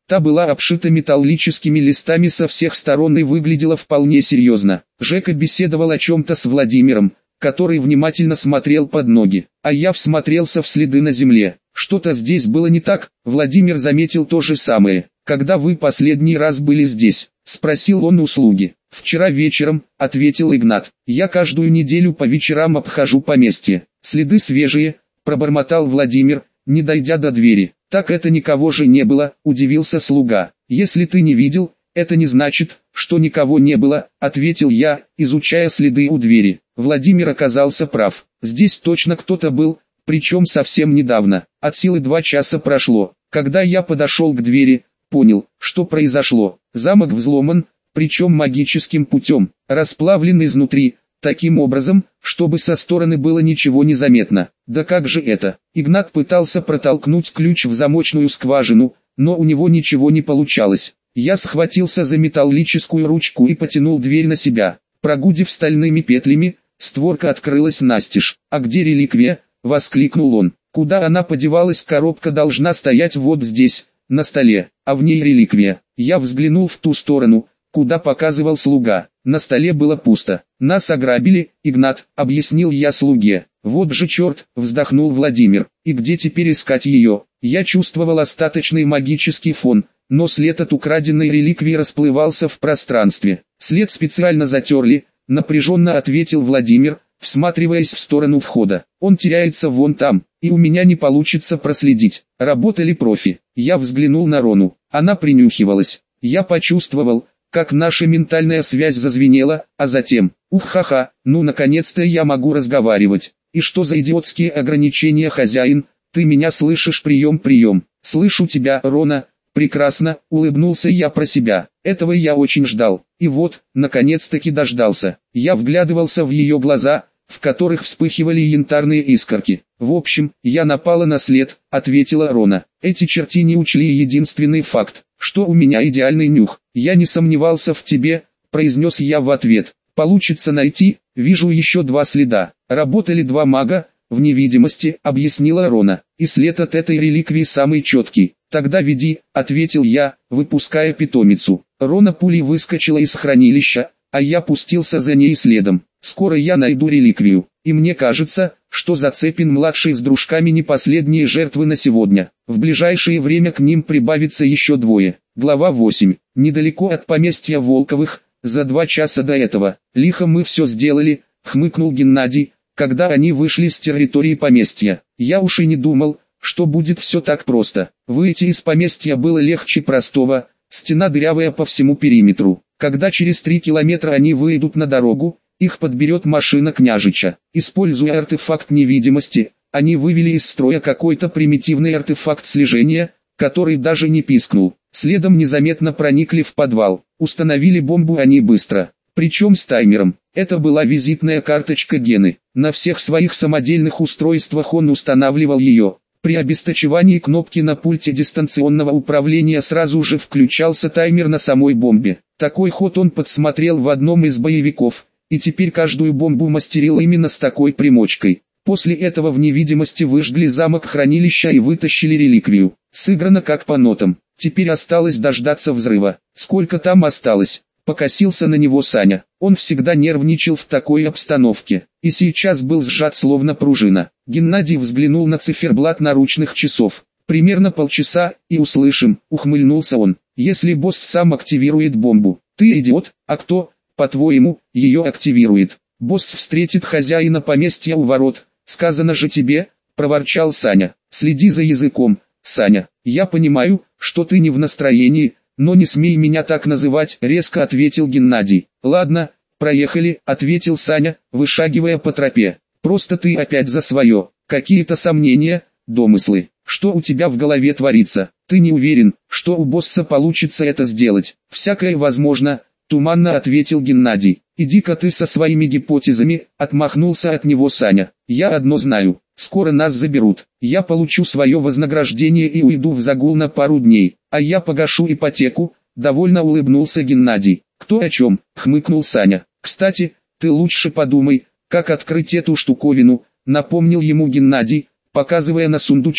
Та была обшита металлическими листами со всех сторон и выглядела вполне серьезно. Жека беседовал о чем-то с Владимиром, который внимательно смотрел под ноги, а я всмотрелся в следы на земле. Что-то здесь было не так, Владимир заметил то же самое. «Когда вы последний раз были здесь?» – спросил он у слуги. «Вчера вечером», – ответил Игнат. «Я каждую неделю по вечерам обхожу поместье. Следы свежие», – пробормотал Владимир, не дойдя до двери. «Так это никого же не было», – удивился слуга. «Если ты не видел, это не значит, что никого не было», – ответил я, изучая следы у двери. Владимир оказался прав. Здесь точно кто-то был, причем совсем недавно. От силы два часа прошло. Когда я подошел к двери, понял, что произошло. Замок взломан, причем магическим путем, расплавлен изнутри, таким образом, чтобы со стороны было ничего не заметно. Да как же это? Игнат пытался протолкнуть ключ в замочную скважину, но у него ничего не получалось. Я схватился за металлическую ручку и потянул дверь на себя. Прогудев стальными петлями, створка открылась настежь. «А где реликвия?» — воскликнул он. «Куда она подевалась? Коробка должна стоять вот здесь, на столе, а в ней реликвия». Я взглянул в ту сторону, куда показывал слуга. На столе было пусто. «Нас ограбили, Игнат», — объяснил я слуге. «Вот же черт», — вздохнул Владимир. «И где теперь искать ее?» Я чувствовал остаточный магический фон, но след от украденной реликвии расплывался в пространстве. «След специально затерли», — напряженно ответил Владимир, всматриваясь в сторону входа. «Он теряется вон там, и у меня не получится проследить. Работали профи». Я взглянул на Рону. Она принюхивалась. Я почувствовал, как наша ментальная связь зазвенела, а затем, ух-ха-ха, ну наконец-то я могу разговаривать. «И что за идиотские ограничения, хозяин? Ты меня слышишь? Прием-прием». «Слышу тебя, Рона». «Прекрасно», — улыбнулся я про себя. Этого я очень ждал. И вот, наконец-таки дождался. Я вглядывался в ее глаза, в которых вспыхивали янтарные искорки. «В общем, я напала на след», — ответила Рона. «Эти черти не учли единственный факт, что у меня идеальный нюх. Я не сомневался в тебе», — произнес я в ответ. «Получится найти, вижу еще два следа. Работали два мага, в невидимости», — объяснила Рона. «И след от этой реликвии самый четкий». «Тогда веди», — ответил я, выпуская питомицу. Рона пулей выскочила из хранилища, а я пустился за ней следом. «Скоро я найду реликвию, и мне кажется, что Зацепин-младший с дружками не последние жертвы на сегодня. В ближайшее время к ним прибавится еще двое». Глава восемь. Недалеко от поместья Волковых, за два часа до этого. «Лихо мы все сделали», — хмыкнул Геннадий, когда они вышли с территории поместья. «Я уж и не думал, что будет все так просто. Выйти из поместья было легче простого, стена дырявая по всему периметру. Когда через три километра они выйдут на дорогу, их подберет машина княжича. Используя артефакт невидимости, они вывели из строя какой-то примитивный артефакт слежения, который даже не пискнул. Следом незаметно проникли в подвал. Установили бомбу они быстро, причем с таймером. Это была визитная карточка Гены. На всех своих самодельных устройствах он устанавливал ее. При обесточивании кнопки на пульте дистанционного управления сразу же включался таймер на самой бомбе. Такой ход он подсмотрел в одном из боевиков, и теперь каждую бомбу мастерил именно с такой примочкой. После этого в невидимости выжгли замок-хранилища и вытащили реликвию. Сыграно как по нотам. Теперь осталось дождаться взрыва. Сколько там осталось? Покосился на него Саня. Он всегда нервничал в такой обстановке, и сейчас был сжат словно пружина. Геннадий взглянул на циферблат наручных часов. «Примерно полчаса, и услышим», — ухмыльнулся он. «Если босс сам активирует бомбу». «Ты идиот, а кто, по-твоему, ее активирует?» «Босс встретит хозяина поместья у ворот, сказано же тебе», — проворчал Саня. «Следи за языком, Саня. Я понимаю, что ты не в настроении, но не смей меня так называть», — резко ответил Геннадий. «Ладно, проехали», — ответил Саня, вышагивая по тропе. «Просто ты опять за свое. Какие-то сомнения, домыслы. Что у тебя в голове творится? Ты не уверен, что у босса получится это сделать?» «Всякое возможно», — туманно ответил Геннадий. «Иди-ка ты со своими гипотезами», — отмахнулся от него Саня. «Я одно знаю. Скоро нас заберут. Я получу свое вознаграждение и уйду в загул на пару дней, а я погашу ипотеку», — довольно улыбнулся Геннадий. «Кто о чем?» — хмыкнул Саня. «Кстати, ты лучше подумай, как открыть эту штуковину», — напомнил ему Геннадий, показывая на сундучок,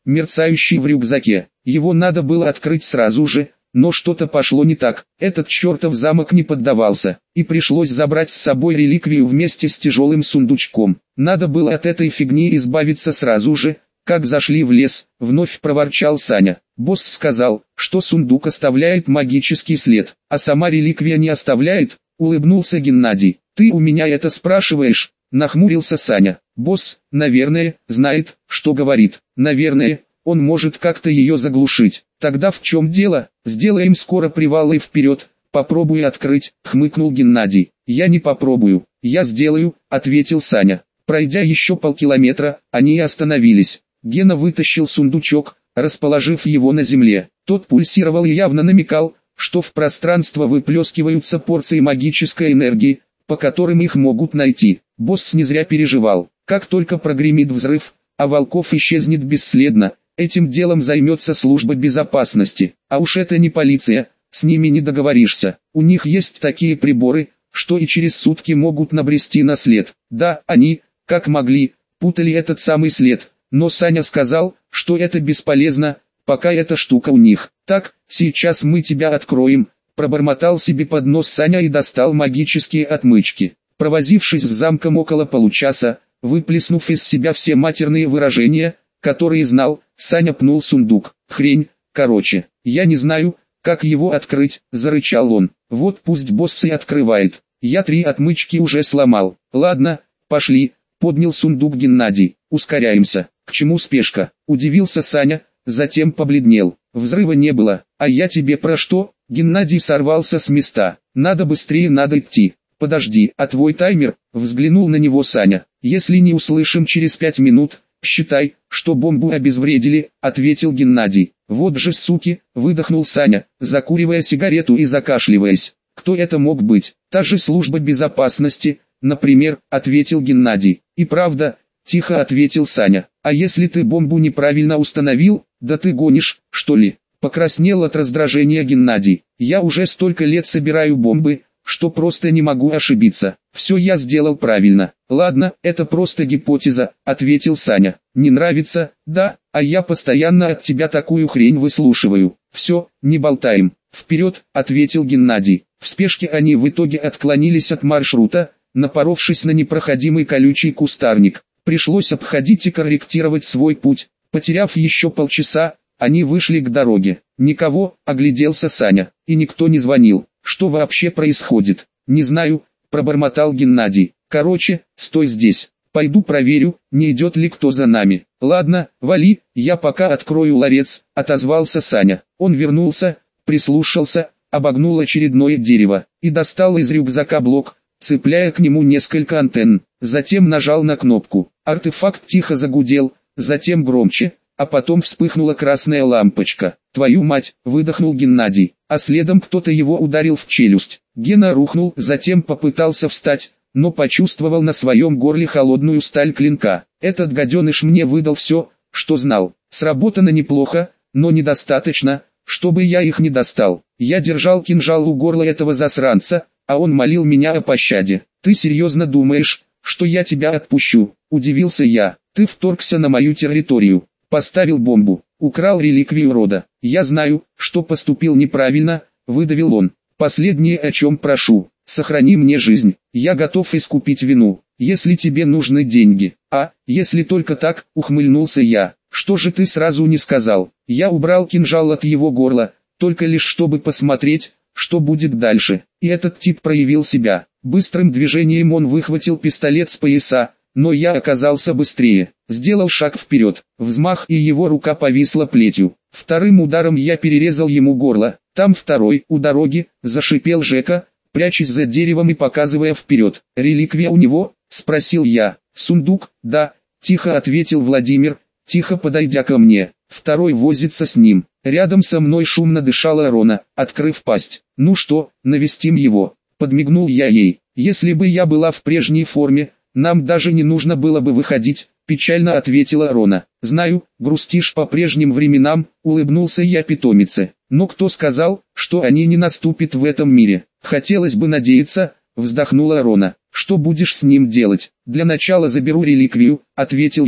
мерцающий в рюкзаке. Его надо было открыть сразу же, но что-то пошло не так. Этот чертов замок не поддавался, и пришлось забрать с собой реликвию вместе с тяжелым сундучком. Надо было от этой фигни избавиться сразу же, как зашли в лес, вновь проворчал Саня. Босс сказал, что сундук оставляет магический след, а сама реликвия не оставляет, улыбнулся Геннадий. Ты у меня это спрашиваешь? Нахмурился Саня. Босс, наверное, знает, что говорит. Наверное, он может как-то ее заглушить. Тогда в чем дело? Сделаем скоро привал и вперед. Попробуй открыть, хмыкнул Геннадий. Я не попробую, я сделаю, ответил Саня. Пройдя еще полкилометра, они остановились. Гена вытащил сундучок, расположив его на земле. Тот пульсировал и явно намекал, что в пространство выплескиваются порции магической энергии, по которым их могут найти. Босс не зря переживал. Как только прогремит взрыв, а Волков исчезнет бесследно, этим делом займется служба безопасности. А уж это не полиция, с ними не договоришься. У них есть такие приборы, что и через сутки могут набрести на след. Да, они, как могли, путали этот самый след, но Саня сказал, что это бесполезно, пока эта штука у них. Так, сейчас мы тебя откроем, пробормотал себе под нос Саня и достал магические отмычки. Провозившись с замком около получаса, выплеснув из себя все матерные выражения, которые знал, Саня пнул сундук. Хрень, короче, я не знаю, как его открыть, зарычал он. Вот пусть босс и открывает. Я три отмычки уже сломал. Ладно, пошли, поднял сундук Геннадий. Ускоряемся. К чему спешка? Удивился Саня, затем побледнел. Взрыва не было. А я тебе про что? Геннадий сорвался с места. Надо быстрее, надо идти. Подожди, а твой таймер? Взглянул на него Саня. Если не услышим через пять минут, считай, что бомбу обезвредили, ответил Геннадий. Вот же суки, выдохнул Саня, закуривая сигарету и закашливаясь. Кто это мог быть? Та же служба безопасности, например, ответил Геннадий. И правда, тихо ответил Саня. А если ты бомбу неправильно установил, да ты гонишь, что ли? Покраснел от раздражения Геннадий. Я уже столько лет собираю бомбы, что просто не могу ошибиться. Все я сделал правильно. Ладно, это просто гипотеза, ответил Саня. Не нравится? Да, а я постоянно от тебя такую хрень выслушиваю. Все, не болтаем. Вперед, ответил Геннадий. В спешке они в итоге отклонились от маршрута, напоровшись на непроходимый колючий кустарник. Пришлось обходить и корректировать свой путь. Потеряв еще полчаса, они вышли к дороге. Никого, огляделся Саня, и никто не звонил. Что вообще происходит? Не знаю, пробормотал Геннадий. Короче, стой здесь. Пойду проверю, не идет ли кто за нами. Ладно, вали, я пока открою ларец, отозвался Саня. Он вернулся, прислушался, обогнул очередное дерево и достал из рюкзака блок, цепляя к нему несколько антенн. Затем нажал на кнопку. Артефакт тихо загудел, затем громче, а потом вспыхнула красная лампочка. «Твою мать!» — выдохнул Геннадий, а следом кто-то его ударил в челюсть. Гена рухнул, затем попытался встать, но почувствовал на своем горле холодную сталь клинка. Этот гаденыш мне выдал все, что знал. Сработано неплохо, но недостаточно, чтобы я их не достал. Я держал кинжал у горла этого засранца, а он молил меня о пощаде. «Ты серьезно думаешь, что я тебя отпущу?» — удивился я. «Ты вторгся на мою территорию, поставил бомбу, украл реликвию рода. Я знаю, что поступил неправильно», — выдавил он. «Последнее, о чем прошу, сохрани мне жизнь. Я готов искупить вину, если тебе нужны деньги». «А, если только так», — ухмыльнулся я. «Что же ты сразу не сказал?» Я убрал кинжал от его горла, только лишь чтобы посмотреть, что будет дальше. И этот тип проявил себя. Быстрым движением он выхватил пистолет с пояса, но я оказался быстрее. Сделал шаг вперед, взмах, и его рука повисла плетью. Вторым ударом я перерезал ему горло. Там второй, у дороги, зашипел Жека, прячась за деревом и показывая вперед. «Реликвия у него?» — спросил я. «Сундук?» «Да», — тихо ответил Владимир, тихо подойдя ко мне. Второй возится с ним. Рядом со мной шумно дышала Рона, открыв пасть. «Ну что, навестим его?» — подмигнул я ей. «Если бы я была в прежней форме, нам даже не нужно было бы выходить», — печально ответила Рона. «Знаю, грустишь по прежним временам», — улыбнулся я питомице. «Но кто сказал, что они не наступят в этом мире?» «Хотелось бы надеяться», — вздохнула Рона. «Что будешь с ним делать?» «Для начала заберу реликвию», — ответил я.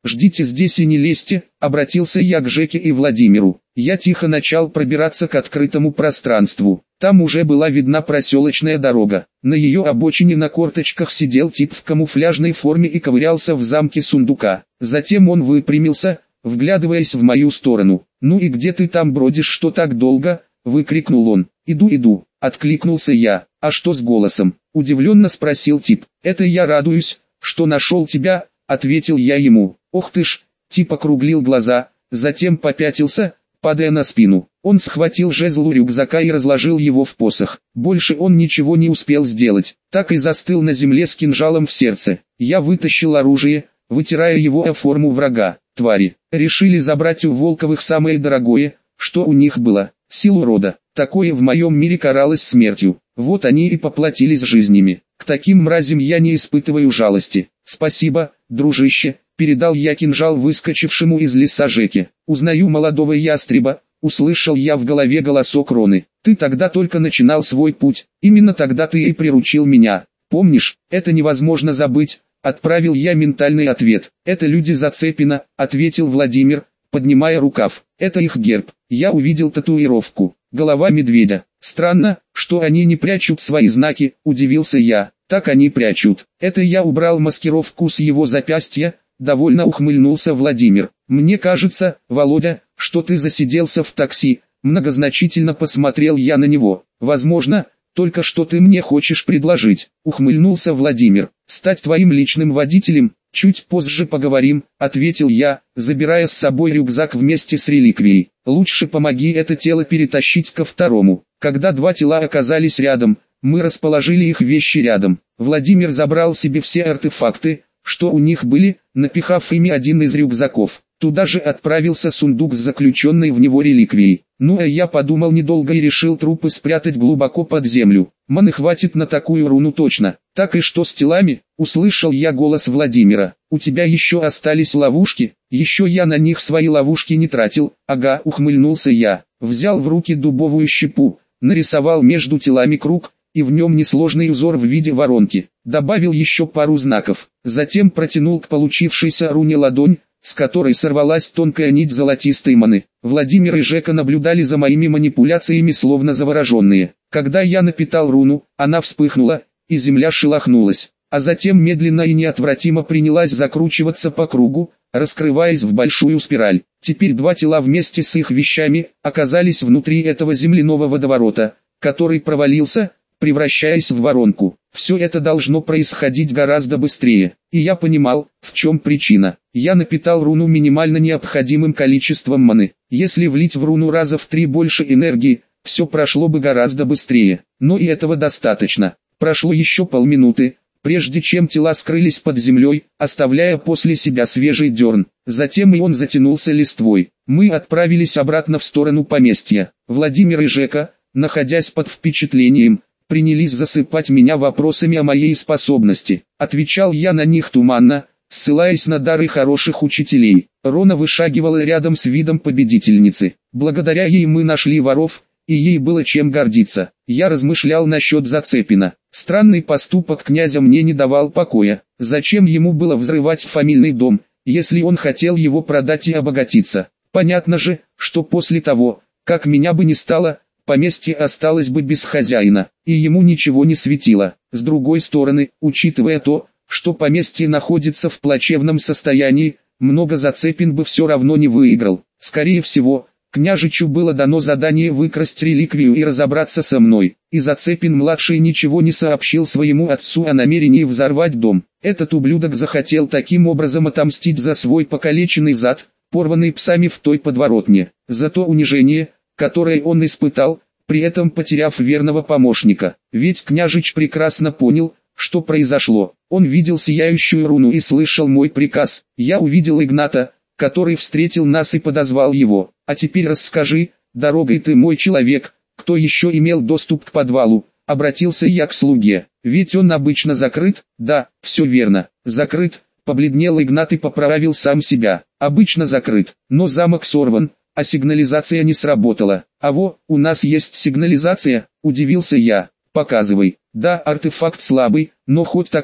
«Ждите здесь и не лезьте», — обратился я к Жеке и Владимиру. Я тихо начал пробираться к открытому пространству. Там уже была видна проселочная дорога. На ее обочине на корточках сидел тип в камуфляжной форме и ковырялся в замке сундука. Затем он выпрямился, вглядываясь в мою сторону. «Ну и где ты там бродишь, что так долго?» — выкрикнул он. «Иду, иду», — откликнулся я. «А что с голосом?» — удивленно спросил тип. «Это я радуюсь, что нашел тебя», — ответил я ему. «Ох ты ж!» — тип округлил глаза, затем попятился, падая на спину. Он схватил жезл у рюкзака и разложил его в посох. Больше он ничего не успел сделать, так и застыл на земле с кинжалом в сердце. Я вытащил оружие, вытирая его о форму врага. Твари решили забрать у Волковых самое дорогое, что у них было — силу рода. Такое в моем мире каралось смертью. Вот они и поплатились жизнями. К таким мразям я не испытываю жалости. «Спасибо, дружище», — передал я кинжал выскочившему из леса Жеке. «Узнаю молодого ястреба», — услышал я в голове голосок Роны. «Ты тогда только начинал свой путь, именно тогда ты и приручил меня. Помнишь, это невозможно забыть», — отправил я ментальный ответ. «Это люди Зацепина», — ответил Владимир, поднимая рукав. «Это их герб». Я увидел татуировку. Голова медведя. «Странно, что они не прячут свои знаки», — удивился я. «Так они прячут. Это я убрал маскировку с его запястья», — довольно ухмыльнулся Владимир. «Мне кажется, Володя, что ты засиделся в такси», — многозначительно посмотрел я на него. «Возможно, только что ты мне хочешь предложить», — ухмыльнулся Владимир. «Стать твоим личным водителем? Чуть позже поговорим», — ответил я, забирая с собой рюкзак вместе с реликвией. «Лучше помоги это тело перетащить ко второму». Когда два тела оказались рядом, мы расположили их вещи рядом. Владимир забрал себе все артефакты, что у них были, напихав ими один из рюкзаков. Туда же отправился сундук с заключенной в него реликвией. Ну а я подумал недолго и решил трупы спрятать глубоко под землю. Маны хватит на такую руну точно. «Так и что с телами?» — услышал я голос Владимира. «У тебя еще остались ловушки?» «Еще я на них свои ловушки не тратил». «Ага», — ухмыльнулся я. Взял в руки дубовую щепу, нарисовал между телами круг, и в нем несложный узор в виде воронки. Добавил еще пару знаков. Затем протянул к получившейся руне ладонь, с которой сорвалась тонкая нить золотистой маны. Владимир и Жека наблюдали за моими манипуляциями словно завороженные. Когда я напитал руну, она вспыхнула, и земля шелохнулась, а затем медленно и неотвратимо принялась закручиваться по кругу, раскрываясь в большую спираль. Теперь два тела вместе с их вещами оказались внутри этого земляного водоворота, который провалился, превращаясь в воронку. Все это должно происходить гораздо быстрее, и я понимал, в чем причина. Я напитал руну минимально необходимым количеством маны. Если влить в руну раза в три больше энергии, все прошло бы гораздо быстрее, но и этого достаточно. Прошло еще полминуты, прежде чем тела скрылись под землей, оставляя после себя свежий дерн. Затем и он затянулся листвой. Мы отправились обратно в сторону поместья. Владимир и Жека, находясь под впечатлением, принялись засыпать меня вопросами о моей способности. Отвечал я на них туманно, ссылаясь на дары хороших учителей. Рона вышагивала рядом с видом победительницы. Благодаря ей мы нашли воров, и ей было чем гордиться. Я размышлял насчет Зацепина. Странный поступок князя мне не давал покоя. Зачем ему было взрывать фамильный дом, если он хотел его продать и обогатиться? Понятно же, что после того, как меня бы не стало, поместье осталось бы без хозяина, и ему ничего не светило. С другой стороны, учитывая то, что поместье находится в плачевном состоянии, много Зацепин бы все равно не выиграл. Скорее всего, княжичу было дано задание выкрасть реликвию и разобраться со мной, и Зацепин-младший ничего не сообщил своему отцу о намерении взорвать дом. Этот ублюдок захотел таким образом отомстить за свой покалеченный зад, порванный псами в той подворотне, за то унижение, которое он испытал, при этом потеряв верного помощника. Ведь княжич прекрасно понял, что произошло. Он видел сияющую руну и слышал мой приказ. Я увидел Игната, который встретил нас и подозвал его. А теперь расскажи, дорогой ты мой человек, кто еще имел доступ к подвалу? Обратился я к слуге. Ведь он обычно закрыт? Да, все верно, закрыт. Побледнел Игнат и поправил сам себя. Обычно закрыт, но замок сорван, а сигнализация не сработала. А во, у нас есть сигнализация, удивился я. Показывай. Да, артефакт слабый, но хоть такой,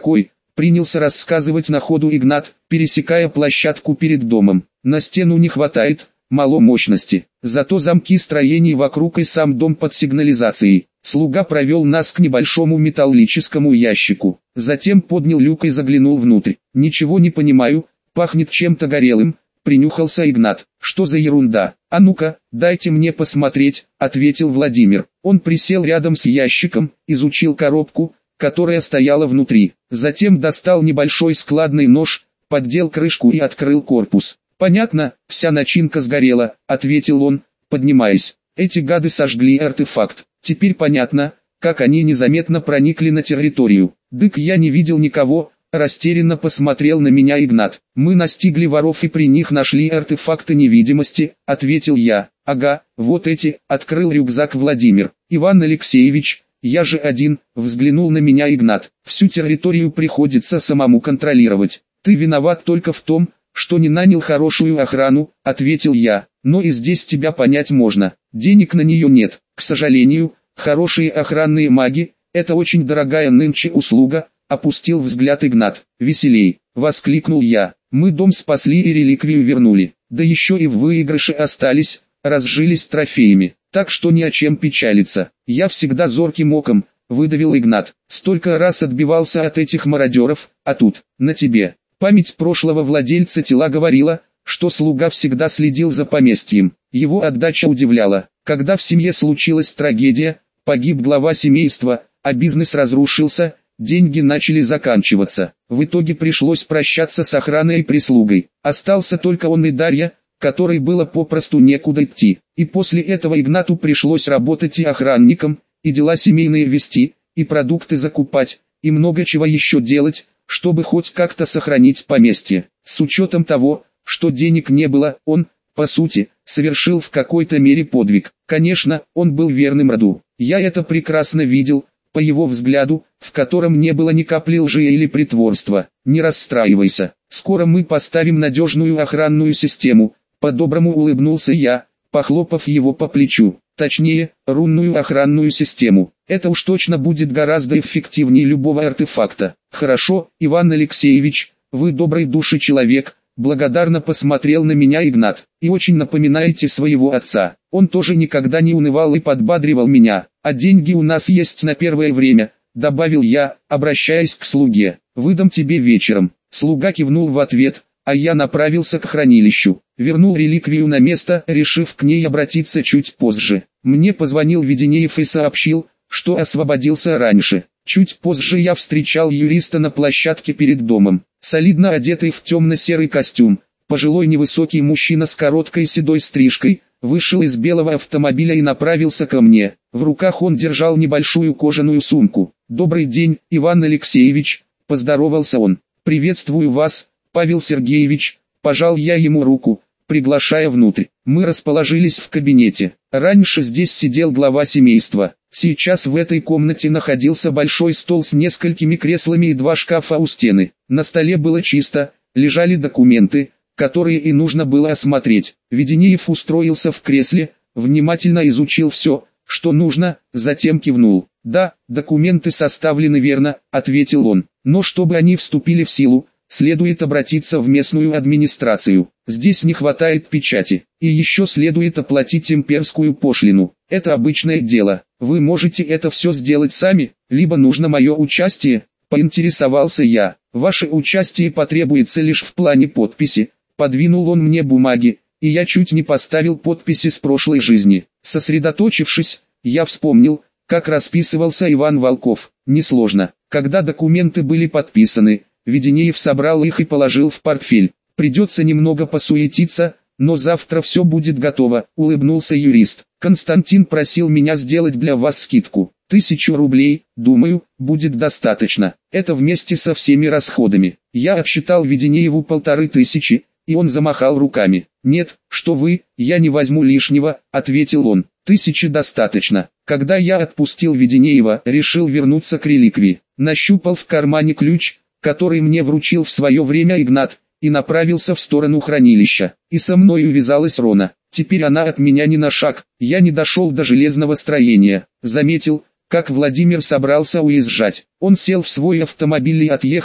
принялся рассказывать на ходу Игнат, пересекая площадку перед домом. На стену не хватает, мало мощности, зато замки строений вокруг и сам дом под сигнализацией. Слуга провел нас к небольшому металлическому ящику, затем поднял люк и заглянул внутрь. «Ничего не понимаю, пахнет чем-то горелым», — принюхался Игнат. «Что за ерунда? А ну-ка, дайте мне посмотреть», — ответил Владимир. Он присел рядом с ящиком, изучил коробку, которая стояла внутри. Затем достал небольшой складной нож, поддел крышку и открыл корпус. «Понятно, вся начинка сгорела», — ответил он, поднимаясь. «Эти гады сожгли артефакт. Теперь понятно, как они незаметно проникли на территорию. Дык, я не видел никого», — растерянно посмотрел на меня Игнат. «Мы настигли воров и при них нашли артефакты невидимости», — ответил я. «Ага, вот эти», — открыл рюкзак Владимир. «Иван Алексеевич, я же один», — взглянул на меня Игнат. «Всю территорию приходится самому контролировать. Ты виноват только в том, что не нанял хорошую охрану», — ответил я. «Но и здесь тебя понять можно. Денег на нее нет. К сожалению, хорошие охранные маги — это очень дорогая нынче услуга», — опустил взгляд Игнат. «Веселей», — воскликнул я. «Мы дом спасли и реликвию вернули. Да еще и в выигрыше остались, разжились трофеями. Так что ни о чем печалиться. Я всегда зорким оком», — выдавил Игнат. «Столько раз отбивался от этих мародеров, а тут, на тебе». Память прошлого владельца тела говорила, что слуга всегда следил за поместьем. Его отдача удивляла. Когда в семье случилась трагедия, погиб глава семейства, а бизнес разрушился, деньги начали заканчиваться. В итоге пришлось прощаться с охраной и прислугой. Остался только он и Дарья, которой было попросту некуда идти. И после этого Игнату пришлось работать и охранником, и дела семейные вести, и продукты закупать, и много чего еще делать, чтобы хоть как-то сохранить поместье. С учетом того, что денег не было, он, по сути, совершил в какой-то мере подвиг. Конечно, он был верным роду. Я это прекрасно видел, по его взгляду, в котором не было ни капли лжи или притворства. «Не расстраивайся, скоро мы поставим надежную охранную систему», — по-доброму улыбнулся я, похлопав его по плечу. Точнее, рунную охранную систему. Это уж точно будет гораздо эффективнее любого артефакта. «Хорошо, Иван Алексеевич, вы добрый души человек», — благодарно посмотрел на меня Игнат. «И очень напоминаете своего отца. Он тоже никогда не унывал и подбадривал меня. А деньги у нас есть на первое время», — добавил я, обращаясь к слуге. «Выдам тебе вечером». Слуга кивнул в ответ, а я направился к хранилищу. Вернул реликвию на место, решив к ней обратиться чуть позже. Мне позвонил Веденеев и сообщил, что освободился раньше. Чуть позже я встречал юриста на площадке перед домом. Солидно одетый в темно-серый костюм, пожилой невысокий мужчина с короткой седой стрижкой, вышел из белого автомобиля и направился ко мне. В руках он держал небольшую кожаную сумку. «Добрый день, Иван Алексеевич», — поздоровался он. «Приветствую вас, Павел Сергеевич», — пожал я ему руку, приглашая внутрь. Мы расположились в кабинете. Раньше здесь сидел глава семейства. Сейчас в этой комнате находился большой стол с несколькими креслами и два шкафа у стены. На столе было чисто, лежали документы, которые и нужно было осмотреть. Веденеев устроился в кресле, внимательно изучил все, что нужно, затем кивнул. «Да, документы составлены верно», — ответил он. «Но чтобы они вступили в силу, следует обратиться в местную администрацию. Здесь не хватает печати. И еще следует оплатить имперскую пошлину. Это обычное дело. Вы можете это все сделать сами, либо нужно мое участие?» Поинтересовался я. «Ваше участие потребуется лишь в плане подписи». Подвинул он мне бумаги, и я чуть не поставил подписи с прошлой жизни. Сосредоточившись, я вспомнил, как расписывался Иван Волков. Несложно. Когда документы были подписаны, Веденеев собрал их и положил в портфель. «Придется немного посуетиться, но завтра все будет готово», — улыбнулся юрист. «Константин просил меня сделать для вас скидку. Тысячу рублей, думаю, будет достаточно. Это вместе со всеми расходами». Я отсчитал Веденееву полторы тысячи, и он замахал руками. «Нет, что вы, я не возьму лишнего», — ответил он. «Тысячи достаточно». Когда я отпустил Веденеева, решил вернуться к реликвии. Нащупал в кармане ключ, который мне вручил в свое время Игнат, и направился в сторону хранилища. И со мной увязалась Рона. Теперь она от меня ни на шаг. Я не дошел до железного строения. Заметил, как Владимир собрался уезжать. Он сел в свой автомобиль и отъехал,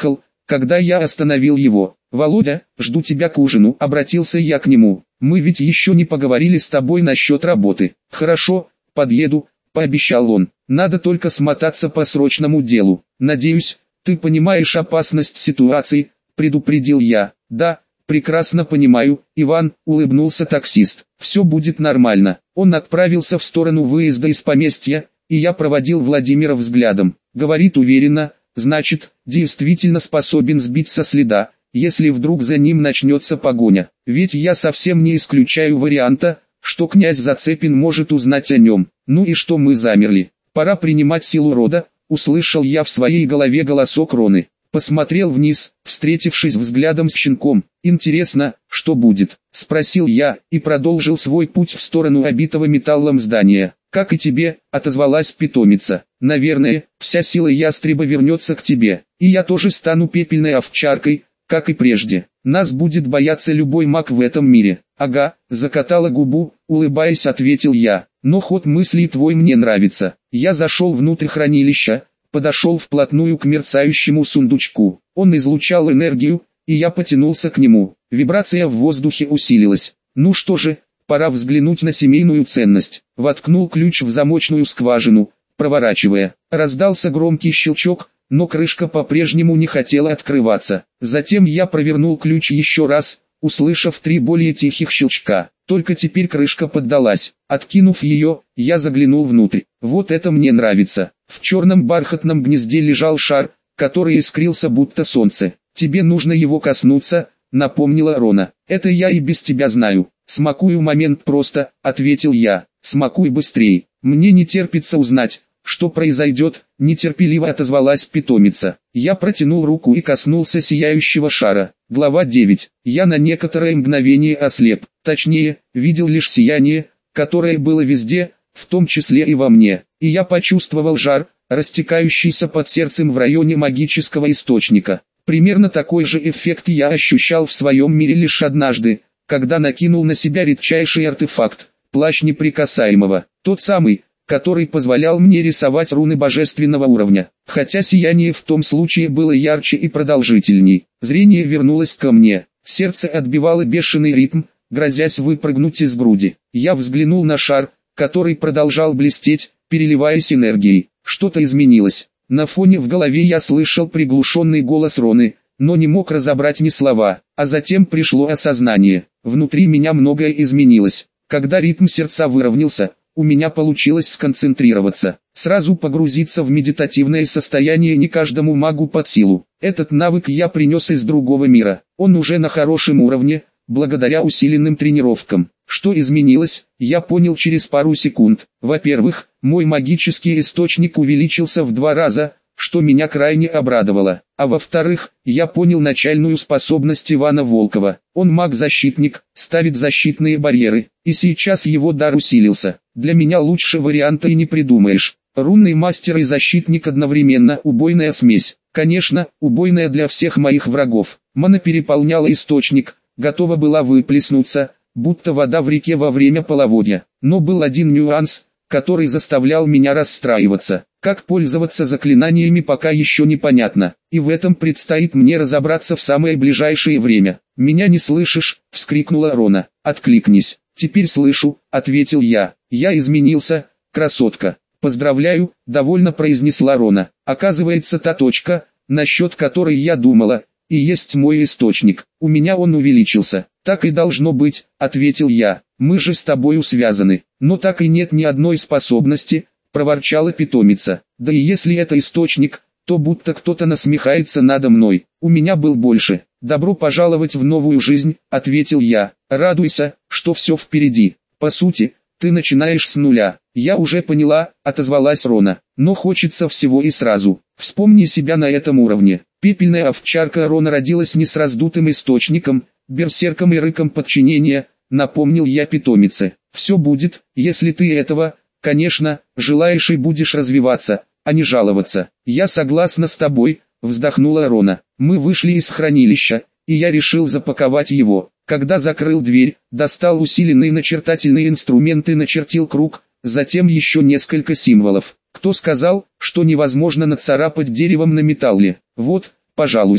когда я остановил его. «Володя, жду тебя к ужину», обратился я к нему. «Мы ведь еще не поговорили с тобой насчет работы». «Хорошо, подъеду», пообещал он. «Надо только смотаться по срочному делу. Надеюсь, ты понимаешь опасность ситуации», предупредил я. «Да, прекрасно понимаю, Иван», улыбнулся таксист. «Все будет нормально». Он отправился в сторону выезда из поместья, и я проводил Владимира взглядом. Говорит уверенно, значит, действительно способен сбить со следа, если вдруг за ним начнется погоня. Ведь я совсем не исключаю варианта, что князь Зацепин может узнать о нем. Ну и что мы замерли? Пора принимать силу рода, услышал я в своей голове голосок Роны. Посмотрел вниз, встретившись взглядом с щенком. «Интересно, что будет?» – спросил я, и продолжил свой путь в сторону обитого металлом здания. «Как и тебе», – отозвалась питомица. «Наверное, вся сила ястреба вернется к тебе, и я тоже стану пепельной овчаркой, как и прежде. Нас будет бояться любой маг в этом мире». «Ага», – закатала губу, улыбаясь, ответил я. «Но ход мыслей твой мне нравится». Я зашел внутрь хранилища, подошел вплотную к мерцающему сундучку. Он излучал энергию, и я потянулся к нему. Вибрация в воздухе усилилась. «Ну что же, пора взглянуть на семейную ценность». Воткнул ключ в замочную скважину, проворачивая. Раздался громкий щелчок, но крышка по-прежнему не хотела открываться. Затем я провернул ключ еще раз, услышав три более тихих щелчка. Только теперь крышка поддалась. Откинув ее, я заглянул внутрь. Вот это мне нравится. В черном бархатном гнезде лежал шар, который искрился будто солнце. «Тебе нужно его коснуться», — напомнила Рона. «Это я и без тебя знаю». «Смакую момент просто», — ответил я. «Смакуй быстрее. Мне не терпится узнать, что произойдет», — нетерпеливо отозвалась питомица. Я протянул руку и коснулся сияющего шара. Глава девять. Я на некоторое мгновение ослеп. Точнее, видел лишь сияние, которое было везде, в том числе и во мне. И я почувствовал жар, растекающийся под сердцем в районе магического источника. Примерно такой же эффект я ощущал в своем мире лишь однажды, когда накинул на себя редчайший артефакт, плащ неприкасаемого. Тот самый, который позволял мне рисовать руны божественного уровня. Хотя сияние в том случае было ярче и продолжительней. Зрение вернулось ко мне. Сердце отбивало бешеный ритм, грозясь выпрыгнуть из груди. Я взглянул на шар, который продолжал блестеть, переливаясь энергией. Что-то изменилось. На фоне в голове я слышал приглушенный голос Роны, но не мог разобрать ни слова. А затем пришло осознание. Внутри меня многое изменилось. Когда ритм сердца выровнялся, у меня получилось сконцентрироваться. Сразу погрузиться в медитативное состояние не каждому магу под силу. Этот навык я принес из другого мира. Он уже на хорошем уровне, благодаря усиленным тренировкам. Что изменилось, я понял через пару секунд. Во-первых, мой магический источник увеличился в два раза, что меня крайне обрадовало. А во-вторых, я понял начальную способность Ивана Волкова. Он маг-защитник, ставит защитные барьеры, и сейчас его дар усилился. Для меня лучше варианта и не придумаешь. Рунный мастер и защитник одновременно, убойная смесь. Конечно, убойная для всех моих врагов. Мана переполняла источник, готова была выплеснуться, будто вода в реке во время половодья. Но был один нюанс, который заставлял меня расстраиваться. Как пользоваться заклинаниями пока еще непонятно, и в этом предстоит мне разобраться в самое ближайшее время. «Меня не слышишь?» — вскрикнула Рона. «Откликнись». «Теперь слышу», — ответил я. «Я изменился, красотка». «Поздравляю», — довольно произнесла Рона. «Оказывается, та точка, насчет которой я думала, и есть мой источник. У меня он увеличился». «Так и должно быть», — ответил я. «Мы же с тобою связаны». «Но так и нет ни одной способности», — проворчала питомица. «Да и если это источник, то будто кто-то насмехается надо мной. У меня был больше». «Добро пожаловать в новую жизнь», — ответил я. «Радуйся, что все впереди. По сути, ты начинаешь с нуля». «Я уже поняла», — отозвалась Рона. «Но хочется всего и сразу. Вспомни себя на этом уровне». Пепельная овчарка Рона родилась не с раздутым источником, берсерком и рыком подчинения, напомнил я питомице. «Все будет, если ты этого, конечно, желаешь и будешь развиваться, а не жаловаться». «Я согласна с тобой», — вздохнула Рона. «Мы вышли из хранилища, и я решил запаковать его. Когда закрыл дверь, достал усиленные начертательные инструменты и начертил круг, затем еще несколько символов. Кто сказал, что невозможно нацарапать деревом на металле? Вот, пожалуйста».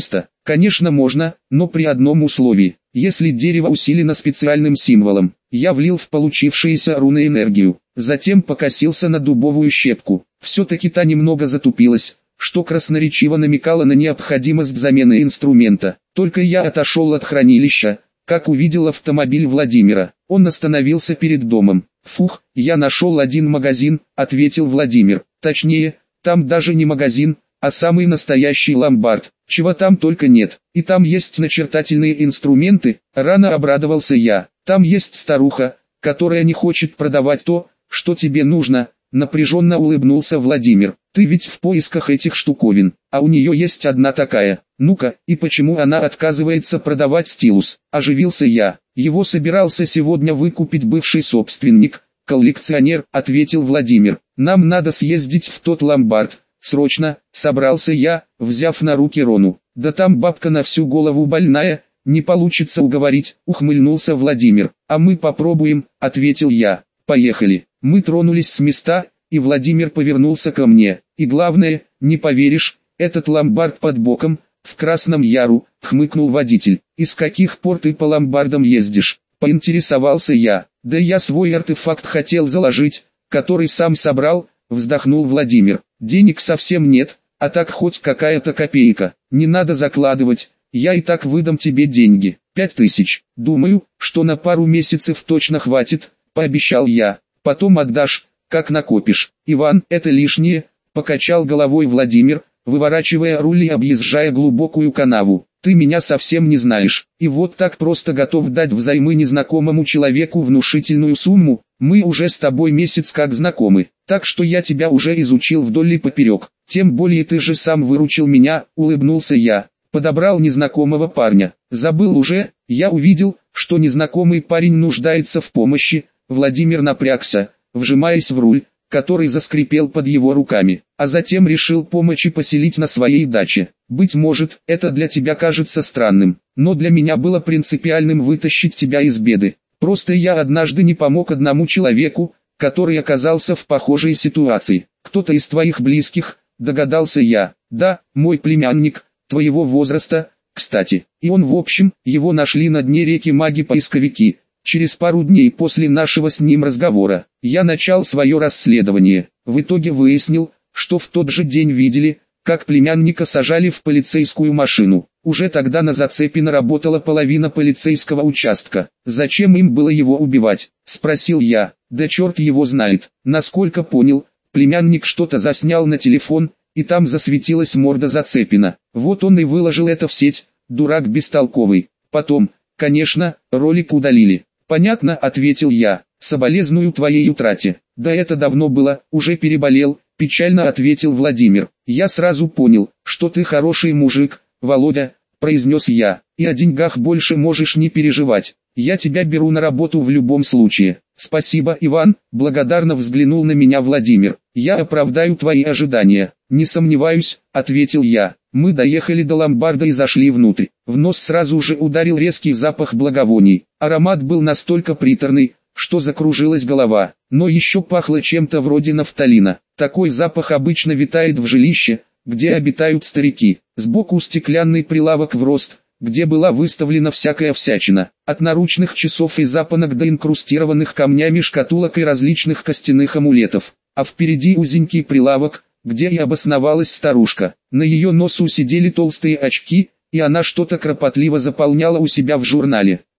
Конечно можно, но при одном условии. Если дерево усилено специальным символом. Я влил в получившиеся руны энергию. Затем покосился на дубовую щепку. Все-таки та немного затупилась, что красноречиво намекало на необходимость замены инструмента. Только я отошел от хранилища, как увидел автомобиль Владимира. Он остановился перед домом. «Фух, я нашел один магазин», — ответил Владимир. «Точнее, там даже не магазин, а самый настоящий ломбард. Чего там только нет. И там есть начертательные инструменты», — рано обрадовался я. «Там есть старуха, которая не хочет продавать то, что тебе нужно», — напряженно улыбнулся Владимир. «Ты ведь в поисках этих штуковин, а у нее есть одна такая. Ну-ка, и почему она отказывается продавать стилус?» — оживился я. «Его собирался сегодня выкупить бывший собственник, коллекционер», — ответил Владимир. «Нам надо съездить в тот ломбард. Срочно», — собрался я, взяв на руки Рону. «Да там бабка на всю голову больная, не получится уговорить», — ухмыльнулся Владимир. «А мы попробуем», — ответил я. «Поехали». Мы тронулись с места, и Владимир повернулся ко мне. «И главное, не поверишь, этот ломбард под боком, в Красном Яру», — хмыкнул водитель. «И с каких пор ты по ломбардам ездишь?» — поинтересовался я. «Да я свой артефакт хотел заложить, который сам собрал», — вздохнул Владимир. «Денег совсем нет, а так хоть какая-то копейка. Не надо закладывать, я и так выдам тебе деньги. Пять тысяч. Думаю, что на пару месяцев точно хватит», — пообещал я. «Потом отдашь, как накопишь». «Иван, это лишнее», — покачал головой Владимир, выворачивая руль и объезжая глубокую канаву. «Ты меня совсем не знаешь, и вот так просто готов дать взаймы незнакомому человеку внушительную сумму. Мы уже с тобой месяц как знакомы, так что я тебя уже изучил вдоль и поперек. Тем более ты же сам выручил меня», — улыбнулся я. «Подобрал незнакомого парня. Забыл уже?» Я увидел, что незнакомый парень нуждается в помощи. Владимир напрягся, вжимаясь в руль, который заскрипел под его руками, а затем решил помочь поселить на своей даче. «Быть может, это для тебя кажется странным, но для меня было принципиальным вытащить тебя из беды. Просто я однажды не помог одному человеку, который оказался в похожей ситуации. Кто-то из твоих близких», — догадался я. «Да, мой племянник, твоего возраста, кстати. И он, в общем, его нашли на дне реки маги-поисковики. Через пару дней после нашего с ним разговора, я начал свое расследование. В итоге выяснил, что в тот же день видели, как племянника сажали в полицейскую машину. Уже тогда на Зацепина работала половина полицейского участка. Зачем им было его убивать?» — спросил я. «Да черт его знает». Насколько понял, племянник что-то заснял на телефон, и там засветилась морда Зацепина. Вот он и выложил это в сеть, дурак бестолковый. Потом, конечно, ролик удалили. «Понятно», — ответил я. «Соболезную твоей утрате». «Да это давно было, уже переболел», — печально ответил Владимир. «Я сразу понял, что ты хороший мужик, Володя», — произнес я. «И о деньгах больше можешь не переживать. Я тебя беру на работу в любом случае». «Спасибо, Иван», — благодарно взглянул на меня Владимир. «Я оправдаю твои ожидания». «Не сомневаюсь», — ответил я. Мы доехали до ломбарда и зашли внутрь. В нос сразу же ударил резкий запах благовоний. Аромат был настолько приторный, что закружилась голова. Но еще пахло чем-то вроде нафталина. Такой запах обычно витает в жилище, где обитают старики. Сбоку стеклянный прилавок в рост, где была выставлена всякая всячина. От наручных часов и запонок до инкрустированных камнями шкатулок и различных костяных амулетов. А впереди узенький прилавок, где и обосновалась старушка. На ее носу сидели толстые очки, и она что-то кропотливо заполняла у себя в журнале.